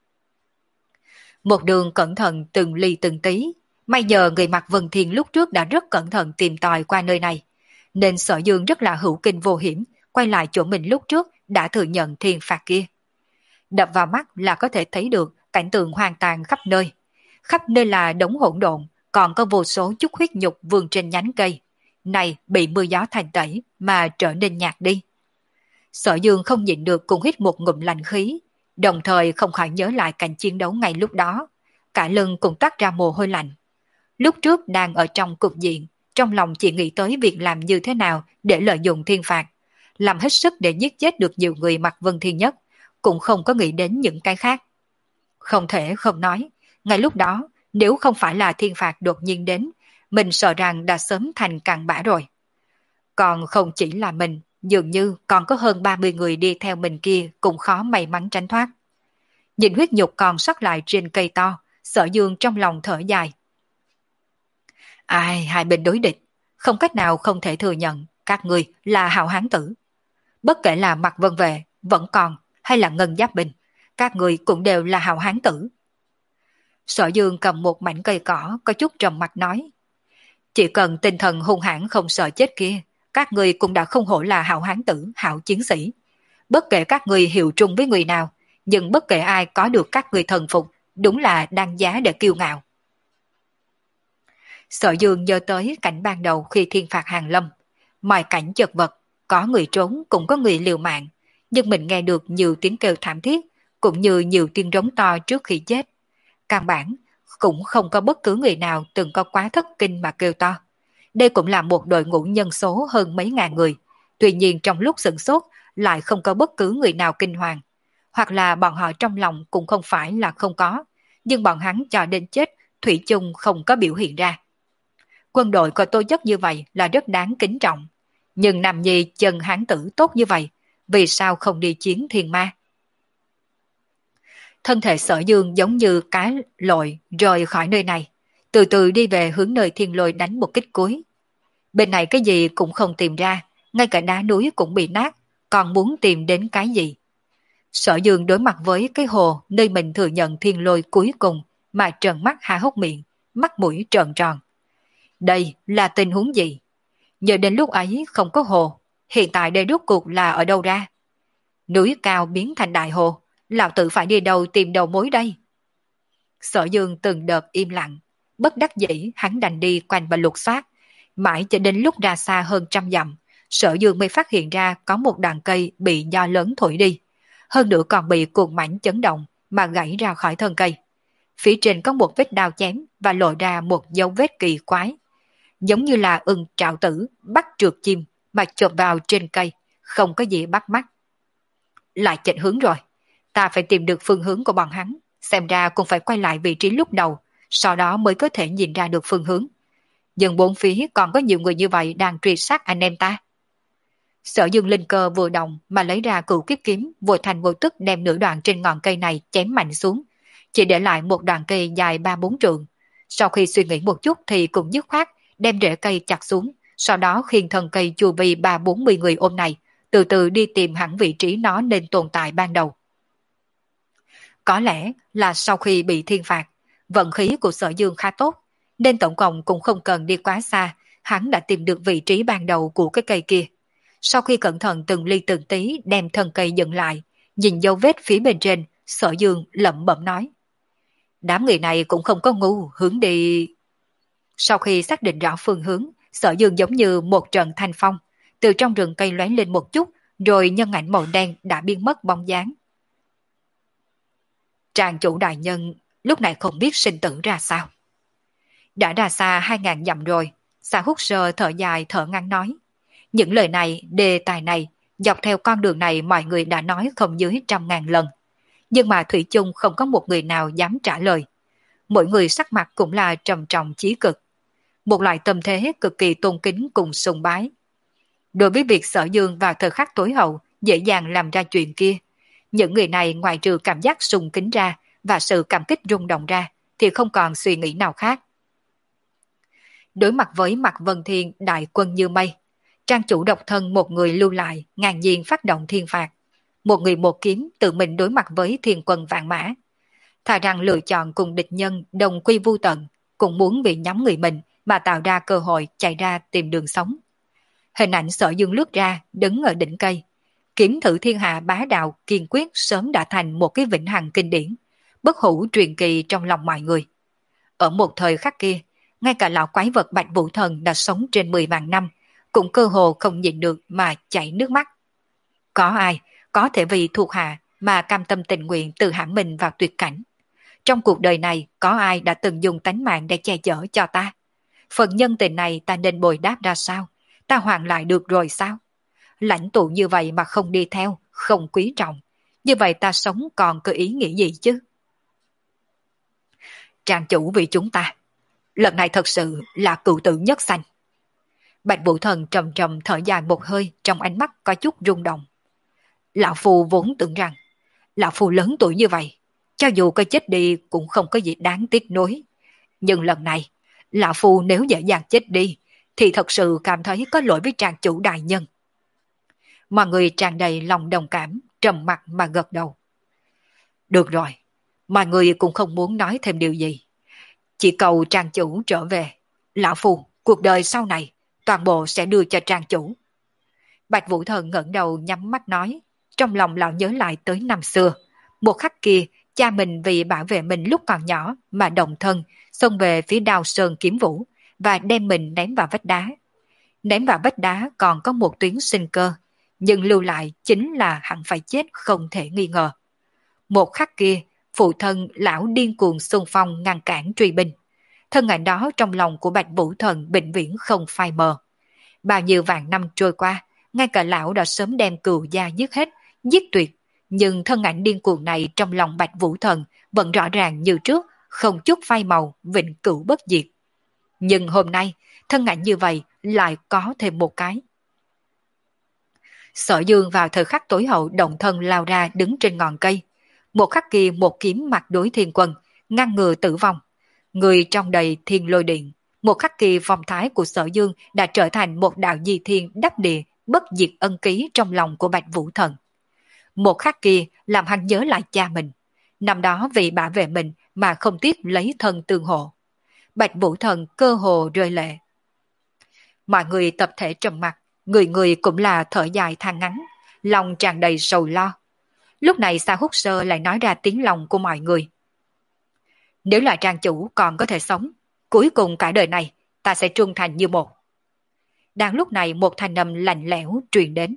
Một đường cẩn thận từng ly từng tí, may giờ người mặc Vân Thiên lúc trước đã rất cẩn thận tìm tòi qua nơi này, nên Sở Dương rất là hữu kinh vô hiểm, quay lại chỗ mình lúc trước đã thừa nhận thiên phạt kia. Đập vào mắt là có thể thấy được cảnh tượng hoang tàn khắp nơi. Khắp nơi là đống hỗn độn, còn có vô số chút huyết nhục vương trên nhánh cây. Này bị mưa gió thành tẩy mà trở nên nhạt đi. Sở Dương không nhịn được cùng hít một ngụm lạnh khí, đồng thời không khỏi nhớ lại cảnh chiến đấu ngay lúc đó. Cả lưng cũng toát ra mồ hôi lạnh. Lúc trước đang ở trong cục diện, trong lòng chỉ nghĩ tới việc làm như thế nào để lợi dụng thiên phạt, làm hết sức để giết chết được nhiều người mặc Vân Thiên nhất, cũng không có nghĩ đến những cái khác. Không thể không nói, ngay lúc đó, nếu không phải là thiên phạt đột nhiên đến, mình sợ rằng đã sớm thành cặn bã rồi. Còn không chỉ là mình, dường như còn có hơn ba mươi người đi theo mình kia cũng khó may mắn tránh thoát. Nhìn huyết nhục còn sót lại trên cây to, Sở Dương trong lòng thở dài. Ai, hai bên đối địch, không cách nào không thể thừa nhận các người là hảo hán tử. Bất kể là Mạc Vân Vệ, vẫn còn, hay là Ngân Giáp Binh, các người cũng đều là hảo hán tử. Sở Dương cầm một mảnh cây cỏ, có chút trầm mặt nói. Chỉ cần tinh thần hung hãn không sợ chết kia, các người cũng đã không hổ là hảo hán tử, hảo chiến sĩ. Bất kể các người hiệu trung với người nào, nhưng bất kể ai có được các người thần phục, đúng là đáng giá để kiêu ngạo. Sở Dương nhớ tới cảnh ban đầu khi thiên phạt hàng lâm. Mọi cảnh chật vật, có người trốn cũng có người liều mạng, nhưng mình nghe được nhiều tiếng kêu thảm thiết, cũng như nhiều tiếng rống to trước khi chết. Căn bản, cũng không có bất cứ người nào từng có quá thất kinh mà kêu to. Đây cũng là một đội ngũ nhân số hơn mấy ngàn người, tuy nhiên trong lúc sửng sốt lại không có bất cứ người nào kinh hoàng. Hoặc là bọn họ trong lòng cũng không phải là không có, nhưng bọn hắn cho đến chết, thủy chung không có biểu hiện ra. Quân đội có tố chất như vậy là rất đáng kính trọng. Nhưng Nam Nhi chân hán tử tốt như vậy, vì sao không đi chiến thiên ma? Thân thể Sở Dương giống như cá lội rời khỏi nơi này, từ từ đi về hướng nơi thiên lôi đánh một kích cuối. Bên này cái gì cũng không tìm ra, ngay cả đá núi cũng bị nát, còn muốn tìm đến cái gì? Sở Dương đối mặt với cái hồ nơi mình thừa nhận thiên lôi cuối cùng mà trợn mắt há hốc miệng, mắt mũi trợn tròn. Đây là tình huống gì? Nhờ đến lúc ấy không có hồ, hiện tại đây rốt cuộc là ở đâu ra? Núi cao biến thành đại hồ, lão tử phải đi đâu tìm đầu mối đây? Sở Dương từng đợt im lặng, bất đắc dĩ hắn đành đi quanh và lục soát, mãi cho đến lúc ra xa hơn trăm dặm, Sở Dương mới phát hiện ra có một đàn cây bị gió lớn thổi đi, hơn nữa còn bị cuồng mảnh chấn động mà gãy ra khỏi thân cây. Phía trên có một vết đao chém và lộ ra một dấu vết kỳ quái, giống như là ưng trảo tử bắt trượt chim mà chộp vào trên cây, không có gì bắt mắt. Lại chệch hướng rồi, ta phải tìm được phương hướng của bọn hắn, xem ra cũng phải quay lại vị trí lúc đầu, sau đó mới có thể nhìn ra được phương hướng. Nhưng bốn phía còn có nhiều người như vậy đang truy sát anh em ta. Sở Dương linh cơ vừa động mà lấy ra cửu kiếp kiếm, vô thành vô tức đem nửa đoạn trên ngọn cây này chém mạnh xuống, chỉ để lại một đoạn cây dài ba bốn trượng. Sau khi suy nghĩ một chút thì cũng dứt khoát đem rễ cây chặt xuống, sau đó khiêng thân cây chu vi ba bốn mươi người ôm này, từ từ đi tìm hẳn vị trí nó nên tồn tại ban đầu. Có lẽ là sau khi bị thiên phạt, vận khí của Sở Dương khá tốt, nên tổng cộng cũng không cần đi quá xa, hắn đã tìm được vị trí ban đầu của cái cây kia. Sau khi cẩn thận từng ly từng tí đem thân cây dựng lại, nhìn dấu vết phía bên trên, Sở Dương lẩm bẩm nói. Đám người này cũng không có ngu, hướng đi... Sau khi xác định rõ phương hướng, Sở Dương giống như một trận thanh phong, từ trong rừng cây lóe lên một chút, rồi nhân ảnh màu đen đã biến mất bóng dáng. Tràng chủ đại nhân lúc này không biết sinh tử ra sao. Đã ra xa hai ngàn dặm rồi, Sa Hút Sơ thở dài thở ngắn nói. Những lời này, đề tài này, dọc theo con đường này mọi người đã nói không dưới trăm ngàn lần. Nhưng mà thủy chung không có một người nào dám trả lời. Mỗi người sắc mặt cũng là trầm trọng chí cực. Một loại tâm thế cực kỳ tôn kính cùng sùng bái. Đối với việc Sở Dương vào thời khắc tối hậu dễ dàng làm ra chuyện kia, Những người này ngoài trừ cảm giác sùng kính ra và sự cảm kích rung động ra thì không còn suy nghĩ nào khác. Đối mặt với Mạc Vân Thiên đại quân như mây, trang chủ độc thân một người lưu lại ngang nhiên phát động thiên phạt. Một người một kiếm tự mình đối mặt với thiên quân vạn mã. Thà rằng lựa chọn cùng địch nhân đồng quy vu tận, cũng muốn vì nhóm người mình mà tạo ra cơ hội chạy ra tìm đường sống. Hình ảnh Sở Dương lướt ra, đứng ở đỉnh cây. Kiếm thử thiên hạ bá đạo kiên quyết sớm đã thành một cái vĩnh hằng kinh điển, bất hủ truyền kỳ trong lòng mọi người. Ở một thời khắc kia, ngay cả lão quái vật Bạch Vũ Thần đã sống trên mười vạn năm, cũng cơ hồ không nhịn được mà chảy nước mắt. Có ai có thể vì thuộc hạ mà cam tâm tình nguyện tự hãm mình vào tuyệt cảnh? Trong cuộc đời này có ai đã từng dùng tánh mạng để che chở cho ta? Phần nhân tình này ta nên bồi đáp ra sao? Ta hoàn lại được rồi sao? Lãnh tụ như vậy mà không đi theo, không quý trọng. Như vậy ta sống còn có ý nghĩa gì chứ? Trang chủ vì chúng ta, lần này thật sự là cựu tử nhất sanh. Bạch Vũ Thần trầm trầm thở dài một hơi, trong ánh mắt có chút rung động. Lão Phu vốn tưởng rằng, Lão Phu lớn tuổi như vậy, cho dù có chết đi cũng không có gì đáng tiếc nối. Nhưng lần này, Lão Phu nếu dễ dàng chết đi, thì thật sự cảm thấy có lỗi với trang chủ đại nhân. Mọi người tràn đầy lòng đồng cảm, trầm mặc mà gật đầu. Được rồi, mọi người cũng không muốn nói thêm điều gì. Chỉ cầu trang chủ trở về. Lão Phu, cuộc đời sau này, toàn bộ sẽ đưa cho trang chủ. Bạch Vũ Thần ngẩng đầu nhắm mắt nói, trong lòng lão nhớ lại tới năm xưa. Một khắc kia, cha mình vì bảo vệ mình lúc còn nhỏ mà đồng thân, xông về phía Đao Sơn kiếm vũ và đem mình ném vào vách đá. Ném vào vách đá còn có một tuyến sinh cơ, nhưng lưu lại chính là hẳn phải chết không thể nghi ngờ. Một khắc kia, phụ thân lão điên cuồng xung phong ngăn cản truy binh. Thân ảnh đó trong lòng của Bạch Vũ Thần bệnh viễn không phai mờ. Bao nhiêu vạn năm trôi qua, ngay cả lão đã sớm đem cừu gia giết hết, giết tuyệt. Nhưng thân ảnh điên cuồng này trong lòng Bạch Vũ Thần vẫn rõ ràng như trước, không chút phai màu, vĩnh cửu bất diệt. Nhưng hôm nay, thân ảnh như vậy lại có thêm một cái. Sở Dương vào thời khắc tối hậu động thân lao ra đứng trên ngọn cây. Một khắc kia một kiếm mặt đối thiên quân, ngăn ngừa tử vong. Người trong đầy thiên lôi điện. Một khắc kỳ phong thái của Sở Dương đã trở thành một đạo di thiên đắp địa, bất diệt ân ký trong lòng của Bạch Vũ Thần. Một khắc kỳ làm hắn nhớ lại cha mình. Năm đó vì bảo vệ mình mà không tiếc lấy thân tương hộ. Bạch Vũ Thần cơ hồ rơi lệ. Mọi người tập thể trầm mặc, người người cũng là thở dài than ngắn, lòng tràn đầy sầu lo. Lúc này Sa Húc Sơ lại nói ra tiếng lòng của mọi người. Nếu là trang chủ còn có thể sống, cuối cùng cả đời này ta sẽ trung thành như một. Đang lúc này một thanh âm lạnh lẽo truyền đến.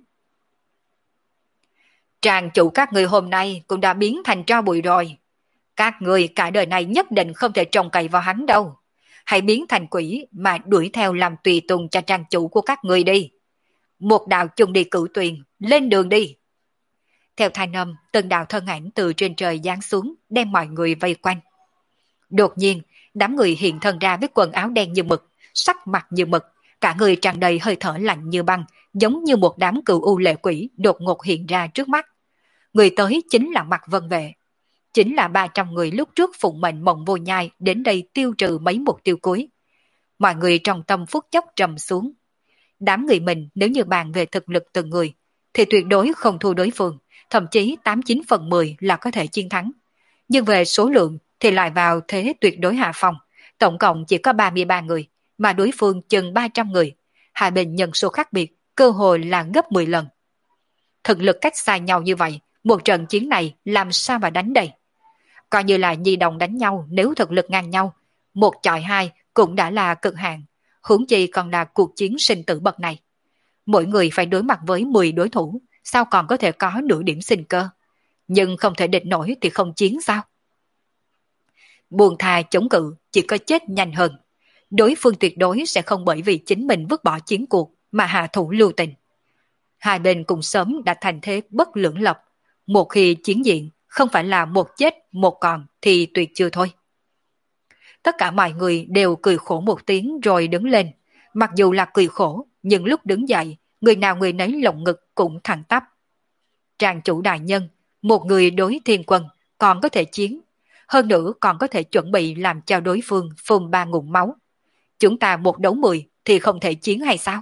Trang chủ các người hôm nay cũng đã biến thành tro bụi rồi. Các người cả đời này nhất định không thể trông cậy vào hắn đâu. Hãy biến thành quỷ mà đuổi theo làm tùy tùng cho trang chủ của các người đi. Một đạo chung đi cửu tuyền, lên đường đi. Theo thanh âm, từng đạo thân ảnh từ trên trời giáng xuống, đem mọi người vây quanh. Đột nhiên, đám người hiện thân ra với quần áo đen như mực, sắc mặt như mực, cả người tràn đầy hơi thở lạnh như băng, giống như một đám cừu u lệ quỷ đột ngột hiện ra trước mắt. Người tới chính là Mạc Vân Vệ. Chính là ba trăm người lúc trước phụng mệnh Mộng Vô Nhai đến đây tiêu trừ mấy mục tiêu cuối. Mọi người trong tâm phút chốc trầm xuống. Đám người mình nếu như bàn về thực lực từng người, thì tuyệt đối không thua đối phương, thậm chí tám chín phần mười là có thể chiến thắng. Nhưng về số lượng thì lại vào thế tuyệt đối hạ phong, tổng cộng chỉ có ba mươi ba người, mà đối phương chừng ba trăm người. Hai bên nhân số khác biệt, cơ hội là gấp mười lần. Thực lực cách xa nhau như vậy, một trận chiến này làm sao mà đánh đây? Coi như là nhi đồng đánh nhau nếu thực lực ngang nhau, một chọi hai cũng đã là cực hạn, huống chi còn là cuộc chiến sinh tử bậc này. Mỗi người phải đối mặt với mười đối thủ, sao còn có thể có nửa điểm sinh cơ? Nhưng không thể địch nổi thì không chiến sao? Buồn thà chống cự chỉ có chết nhanh hơn. Đối phương tuyệt đối sẽ không bởi vì chính mình vứt bỏ chiến cuộc mà hạ thủ lưu tình. Hai bên cùng sớm đã thành thế bất lưỡng lập. Một khi chiến diện không phải là một chết một còn thì tuyệt chưa thôi. Tất cả mọi người đều cười khổ một tiếng rồi đứng lên. Mặc dù là cười khổ, nhưng lúc đứng dậy, người nào người nấy lồng ngực cũng thẳng tắp. Trang chủ đại nhân, Một người đối thiên quân còn có thể chiến, hơn nữa còn có thể chuẩn bị làm cho đối phương phun ba ngụm máu. Chúng ta một đấu mười thì không thể chiến hay sao?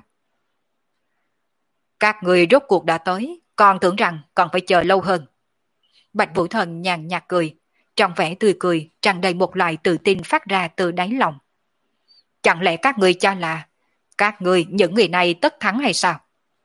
Các người rốt cuộc đã tới, còn tưởng rằng còn phải chờ lâu hơn. Bạch Vũ Thần nhàn nhạt cười, trong vẻ tươi cười tràn đầy một loại tự tin phát ra từ đáy lòng. Chẳng lẽ các người cho là các người những người này tất thắng hay sao?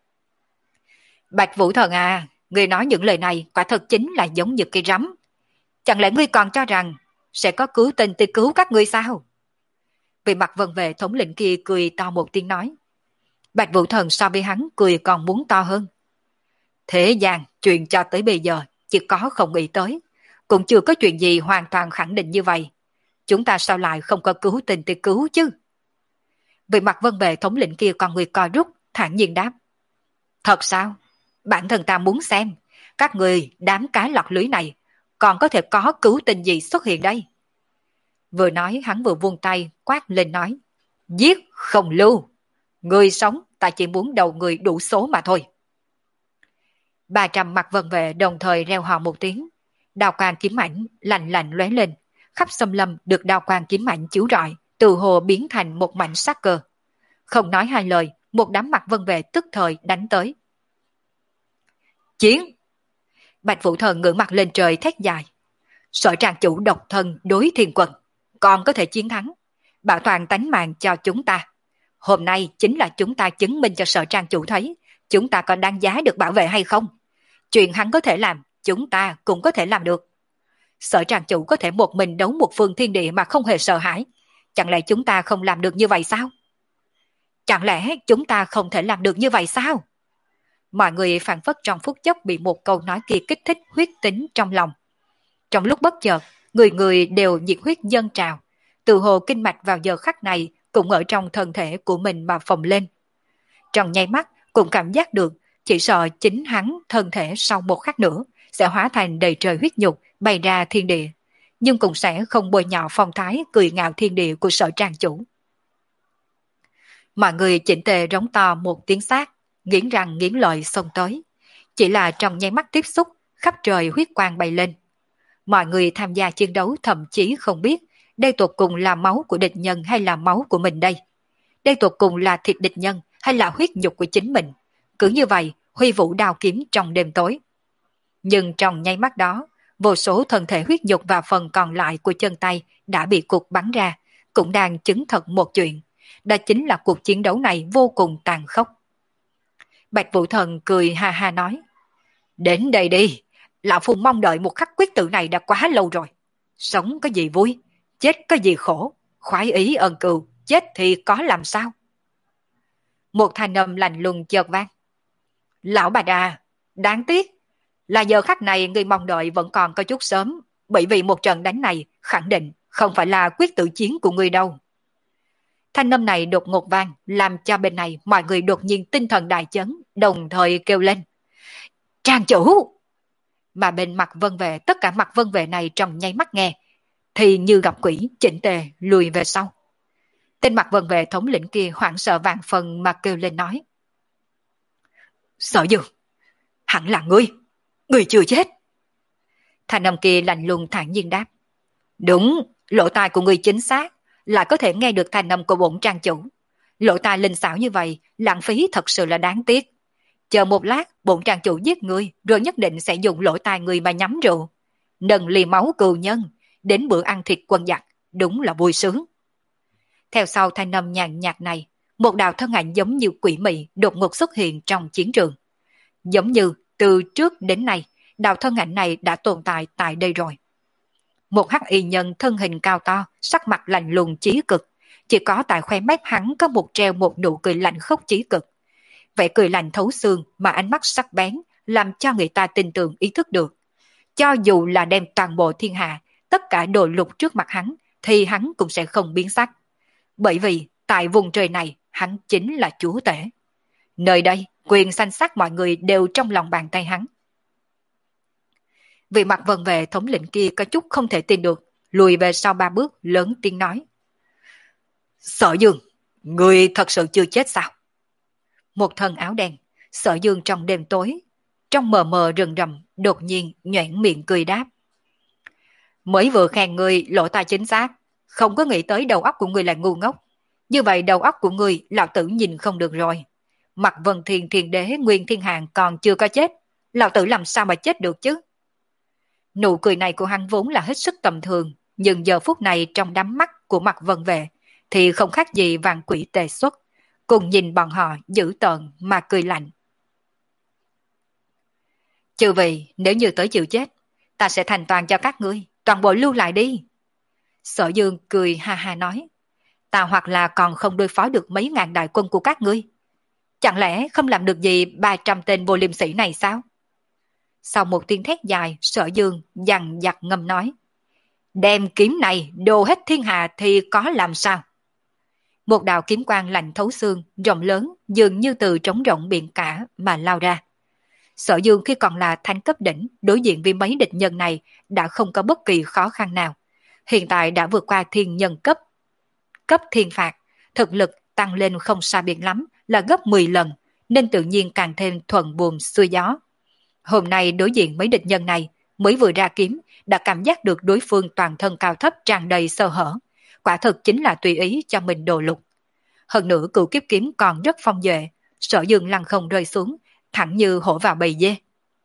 Bạch Vũ Thần à, người nói những lời này quả thật chính là giống như cây rắm. Chẳng lẽ ngươi còn cho rằng sẽ có cứu tinh tới cứu các ngươi sao? Vị mặt vân về thống lĩnh kia cười to một tiếng nói. Bạch Vũ Thần so với hắn cười còn muốn to hơn. Thế gian chuyện cho tới bây giờ chỉ có không nghĩ tới, cũng chưa có chuyện gì hoàn toàn khẳng định như vậy. Chúng ta sao lại không có cứu tinh tới cứu chứ? Vị mặt vân bệ thống lĩnh kia còn người co rút, thản nhiên đáp. Thật sao? Bản thân ta muốn xem, các người đám cá lọt lưới này còn có thể có cứu tinh gì xuất hiện đây? Vừa nói hắn vừa vung tay quát lên nói. Giết không lưu. Người sống ta chỉ muốn đầu người đủ số mà thôi. Ba trăm mặt vân vệ đồng thời reo hò một tiếng. Đao quang kiếm ảnh lạnh lạnh lóe lên. Khắp xâm lâm được đao quang kiếm ảnh chiếu rọi, từ hồ biến thành một mảnh sắc cơ. Không nói hai lời, một đám mặt vân vệ tức thời đánh tới. Chiến! Bạch Vũ Thần ngửa mặt lên trời thét dài. Sở Trang chủ độc thân đối thiên quân, còn có thể chiến thắng, bảo toàn tánh mạng cho chúng ta. Hôm nay chính là chúng ta chứng minh cho Sở Trang chủ thấy chúng ta còn đáng giá được bảo vệ hay không. Chuyện hắn có thể làm, chúng ta cũng có thể làm được. Sở Trang chủ có thể một mình đấu một phương thiên địa mà không hề sợ hãi. Chẳng lẽ chúng ta không làm được như vậy sao? Chẳng lẽ chúng ta không thể làm được như vậy sao? Mọi người phản phất trong phút chốc bị một câu nói kia kích thích huyết tính trong lòng. Trong lúc bất chợt, người người đều nhiệt huyết dâng trào. Từ hồ kinh mạch vào giờ khắc này cũng ở trong thân thể của mình mà phồng lên. Trong nháy mắt cũng cảm giác được, chỉ sợ chính hắn thân thể sau một khắc nữa sẽ hóa thành đầy trời huyết nhục bay ra thiên địa, nhưng cũng sẽ không bôi nhọ phong thái cười ngạo thiên địa của Sở Trang chủ. Mọi người chỉnh tề rống to một tiếng sát, nghiến răng nghiến lợi xông tới. Chỉ là trong nháy mắt tiếp xúc, khắp trời huyết quang bay lên. Mọi người tham gia chiến đấu thậm chí không biết đây tột cùng là máu của địch nhân hay là máu của mình đây. Đây tột cùng là thịt địch nhân hay là huyết nhục của chính mình. Cứ như vậy, huy vũ đao kiếm trong đêm tối. Nhưng trong nháy mắt đó, vô số thân thể huyết nhục và phần còn lại của chân tay đã bị cục bắn ra, cũng đang chứng thật một chuyện. Đó chính là cuộc chiến đấu này vô cùng tàn khốc. Bạch Vũ Thần cười ha ha nói. Đến đây đi, lão phu mong đợi một khắc quyết tử này đã quá lâu rồi. Sống có gì vui, chết có gì khổ, khoái ý ân cừu, chết thì có làm sao? Một thanh âm lạnh lùng chợt vang. Lão bà đà, đáng tiếc, là giờ khắc này người mong đợi vẫn còn có chút sớm, bởi vì một trận đánh này khẳng định không phải là quyết tử chiến của người đâu. Thanh âm này đột ngột vang, làm cho bên này mọi người đột nhiên tinh thần đại chấn, đồng thời kêu lên. Trang chủ! Mà bên mặt vân vệ, tất cả mặt vân vệ này trong nháy mắt nghe, thì như gặp quỷ, chỉnh tề, lùi về sau. Tên mặt vân vệ thống lĩnh kia hoảng sợ vạn phần mà kêu lên nói. Sở Dương! Hẳn là ngươi! Ngươi chưa chết! Thanh âm kia lạnh lùng thản nhiên đáp. Đúng, lỗ tai của ngươi chính xác, lại có thể nghe được thanh âm của bổn trang chủ. Lỗ tai linh xảo như vậy, lãng phí thật sự là đáng tiếc. Chờ một lát, bổn trang chủ giết ngươi, rồi nhất định sẽ dùng lỗ tai ngươi mà nhắm rượu. Nâng ly máu cừu nhân, đến bữa ăn thịt quân giặc, đúng là vui sướng. Theo sau thanh âm nhàn nhạt này, một đạo thân ảnh giống như quỷ mị đột ngột xuất hiện trong chiến trường. Giống như từ trước đến nay, đạo thân ảnh này đã tồn tại tại đây rồi. Một hắc y nhân thân hình cao to, sắc mặt lạnh lùng chí cực, chỉ có tại khóe mép hắn có một treo một nụ cười lạnh khốc chí cực. Vẻ cười lạnh thấu xương mà ánh mắt sắc bén, làm cho người ta tin tưởng ý thức được. Cho dù là đem toàn bộ thiên hạ, tất cả đồ lục trước mặt hắn, thì hắn cũng sẽ không biến sắc. Bởi vì tại vùng trời này, hắn chính là chúa tể. Nơi đây, quyền sanh sắc mọi người đều trong lòng bàn tay hắn. Vị mặt vân vệ thống lĩnh kia có chút không thể tin được, lùi về sau ba bước, lớn tiếng nói. Sở Dương, người thật sự chưa chết sao? Một thân áo đen, Sở Dương trong đêm tối, trong mờ mờ rừng rầm, đột nhiên nhoẻn miệng cười đáp. Mới vừa khen ngươi lộ ta chính xác, không có nghĩ tới đầu óc của ngươi là ngu ngốc. Như vậy đầu óc của ngươi lão tử nhìn không được rồi. Mặt Vân Thiên Thiên Đế Nguyên Thiên Hàng còn chưa có chết, lão tử làm sao mà chết được chứ? Nụ cười này của hắn vốn là hết sức tầm thường, nhưng giờ phút này trong đám mắt của Mặt Vân Vệ thì không khác gì vàng quỷ tề xuất, cùng nhìn bọn họ dữ tợn mà cười lạnh. Chư vị, nếu như tới chịu chết, ta sẽ thành toàn cho các ngươi, toàn bộ lưu lại đi. Sở Dương cười ha ha nói, ta hoặc là còn không đối phó được mấy ngàn đại quân của các ngươi. Chẳng lẽ không làm được gì ba trăm tên vô liêm sĩ này sao? Sau một tiếng thét dài, Sở Dương dằn dặt ngâm nói, đem kiếm này đồ hết thiên hạ thì có làm sao? Một đạo kiếm quang lạnh thấu xương, rộng lớn, dường như từ trống rộng biển cả mà lao ra. Sở Dương khi còn là thánh cấp đỉnh, đối diện với mấy địch nhân này đã không có bất kỳ khó khăn nào. Hiện tại đã vượt qua thiên nhân cấp, cấp thiên phạt, thực lực tăng lên không xa biệt lắm là gấp mười lần, nên tự nhiên càng thêm thuận buồm xuôi gió. Hôm nay đối diện mấy địch nhân này, mới vừa ra kiếm, đã cảm giác được đối phương toàn thân cao thấp tràn đầy sơ hở. Quả thực chính là tùy ý cho mình đồ lục. Hơn nữa cửu kiếp kiếm còn rất phong duệ, Sở Dương lăng không rơi xuống, thẳng như hổ vào bầy dê.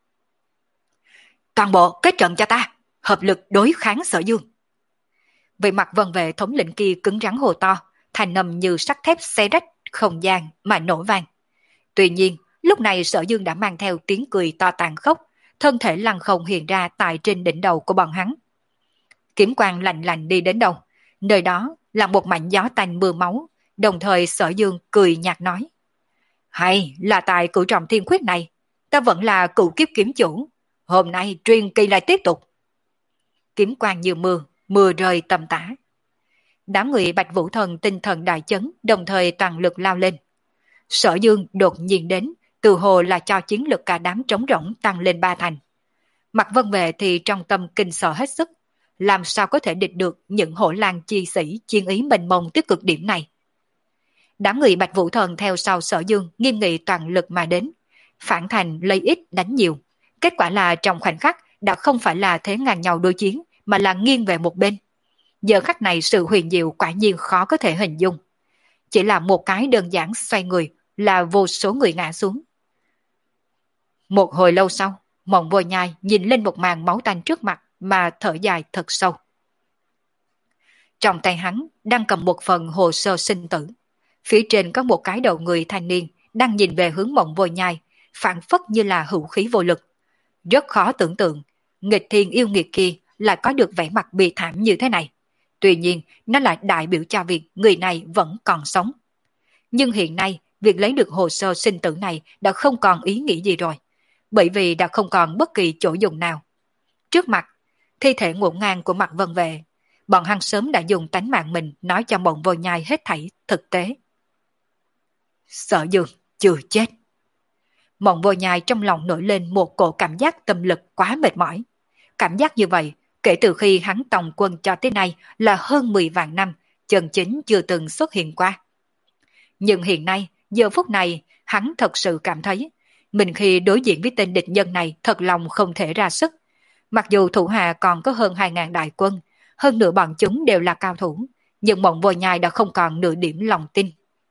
Toàn bộ kết trận cho ta, hợp lực đối kháng Sở Dương. Về mặt Vân Vệ thống lĩnh kia cứng rắn hồ to, thành nầm như sắt thép xé rách không gian mà nổ vang. Tuy nhiên, lúc này Sở Dương đã mang theo tiếng cười to tàn khốc, thân thể lăng không hiện ra tại trên đỉnh đầu của bọn hắn. Kiếm quang lạnh lạnh đi đến đâu, nơi đó là một mảnh gió tanh mưa máu, đồng thời Sở Dương cười nhạt nói. Hay là tại cửu trọng thiên khuyết này, ta vẫn là cửu kiếp kiếm chủ, hôm nay truyền kỳ lại tiếp tục. Kiếm quang như mưa, mưa rơi tầm tã. Đám người Bạch Vũ Thần tinh thần đại chấn, đồng thời toàn lực lao lên. Sở Dương đột nhiên đến, từ hồ là cho chiến lực cả đám trống rỗng tăng lên ba thành. Mặt Vân Vệ thì trong tâm kinh sợ hết sức, làm sao có thể địch được những hổ lang chi sĩ chiến ý mênh mông tới cực điểm này. Đám người Bạch Vũ Thần theo sau Sở Dương nghiêm nghị toàn lực mà đến, phản thành lấy ít đánh nhiều. Kết quả là trong khoảnh khắc đã không phải là thế ngang nhau đối chiến, mà là nghiêng về một bên. Giờ khắc này sự huyền diệu quả nhiên khó có thể hình dung. Chỉ là một cái đơn giản xoay người là vô số người ngã xuống. Một hồi lâu sau, Mộng Vô Nhai nhìn lên một màn máu tanh trước mặt mà thở dài thật sâu. Trong tay hắn đang cầm một phần hồ sơ sinh tử. Phía trên có một cái đầu người thanh niên đang nhìn về hướng Mộng Vô Nhai, phản phất như là hữu khí vô lực. Rất khó tưởng tượng, nghịch thiên yêu nghiệt kia lại có được vẻ mặt bi thảm như thế này. Tuy nhiên, nó lại đại biểu cho việc người này vẫn còn sống. Nhưng hiện nay, việc lấy được hồ sơ sinh tử này đã không còn ý nghĩa gì rồi, bởi vì đã không còn bất kỳ chỗ dùng nào. Trước mặt, thi thể ngổn ngang của Mặt Vân Vệ, bọn hắn sớm đã dùng tánh mạng mình nói cho Mộng Vô Nhai hết thảy thực tế. Sở Dương chưa chết. Mộng Vô Nhai trong lòng nổi lên một cổ cảm giác tâm lực quá mệt mỏi. Cảm giác như vậy, kể từ khi hắn tòng quân cho tới nay là hơn mười vạn năm, chân chính chưa từng xuất hiện qua. Nhưng hiện nay, giờ phút này, hắn thật sự cảm thấy, mình khi đối diện với tên địch nhân này thật lòng không thể ra sức. Mặc dù thủ hạ còn có hơn hai ngàn đại quân, hơn nửa bọn chúng đều là cao thủ, nhưng Mộng Vô Nhai đã không còn nửa điểm lòng tin.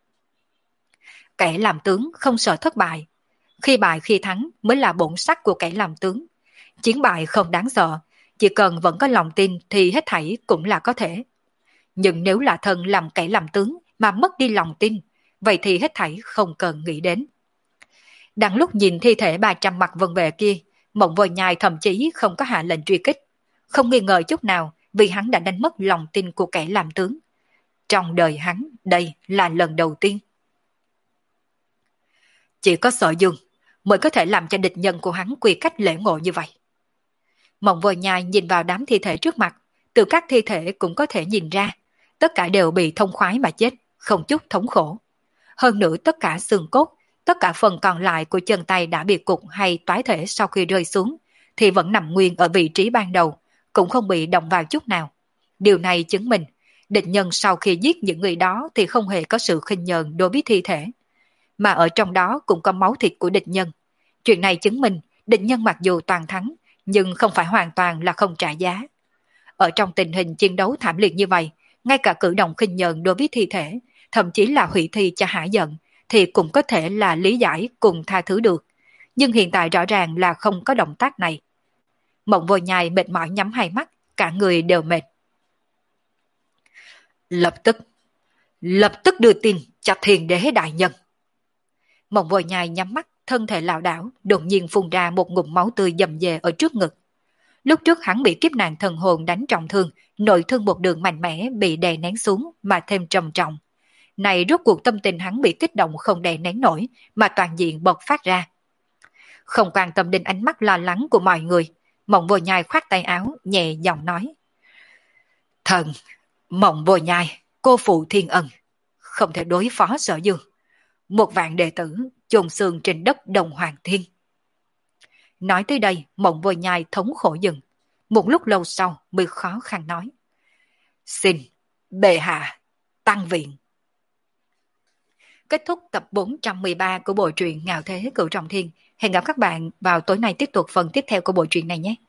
Kẻ làm tướng không sợ thất bại. Khi bại khi thắng mới là bổn sắc của kẻ làm tướng. Chiến bại không đáng sợ, chỉ cần vẫn có lòng tin thì hết thảy cũng là có thể. Nhưng nếu là thân làm kẻ làm tướng mà mất đi lòng tin, vậy thì hết thảy không cần nghĩ đến. Đang lúc nhìn thi thể ba trăm Mặt Vân Vệ kia, Mộng Vô Nhai thậm chí không có hạ lệnh truy kích. Không nghi ngờ chút nào vì hắn đã đánh mất lòng tin của kẻ làm tướng. Trong đời hắn, đây là lần đầu tiên. Chỉ có Sở Dương mới có thể làm cho địch nhân của hắn quy cách lễ ngộ như vậy. Mộng Vô Nhai nhìn vào đám thi thể trước mặt, từ các thi thể cũng có thể nhìn ra, tất cả đều bị thông khoái mà chết, không chút thống khổ. Hơn nữa tất cả xương cốt, tất cả phần còn lại của chân tay đã bị cục hay toái thể sau khi rơi xuống, thì vẫn nằm nguyên ở vị trí ban đầu, cũng không bị động vào chút nào. Điều này chứng minh, địch nhân sau khi giết những người đó thì không hề có sự khinh nhờn đối với thi thể. Mà ở trong đó cũng có máu thịt của địch nhân. Chuyện này chứng minh địch nhân mặc dù toàn thắng, nhưng không phải hoàn toàn là không trả giá. Ở trong tình hình chiến đấu thảm liệt như vậy, ngay cả cử động khinh nhờn đối với thi thể, thậm chí là hủy thi cho hả giận, thì cũng có thể là lý giải cùng tha thứ được. Nhưng hiện tại rõ ràng là không có động tác này. Mộng Vô Nhai mệt mỏi nhắm hai mắt, cả người đều mệt. Lập tức, lập tức đưa tin cho Thiên Đế đại nhân. Mộng Vô Nhai nhắm mắt, thân thể lảo đảo, đột nhiên phun ra một ngụm máu tươi dầm dề ở trước ngực. Lúc trước hắn bị kiếp nạn thần hồn đánh trọng thương, nội thương một đường mạnh mẽ bị đè nén xuống mà thêm trầm trọng. Này rốt cuộc tâm tình hắn bị kích động không đè nén nổi mà toàn diện bộc phát ra. Không quan tâm đến ánh mắt lo lắng của mọi người, Mộng Vô Nhai khoát tay áo, nhẹ giọng nói. Thần, Mộng Vô Nhai, cô phụ thiên ân, không thể đối phó Sở Dương. Một vạn đệ tử chôn xương trên đất Đồng Hoàng Thiên. Nói tới đây, Mộng Vô Nhai thống khổ dừng. Một lúc lâu sau mới khó khăn nói. Xin, bệ hạ, tăng viện. Kết thúc tập bốn trăm mười ba của bộ truyện Ngạo Thế Cửu Trọng Thiên. Hẹn gặp các bạn vào tối nay tiếp tục phần tiếp theo của bộ truyện này nhé.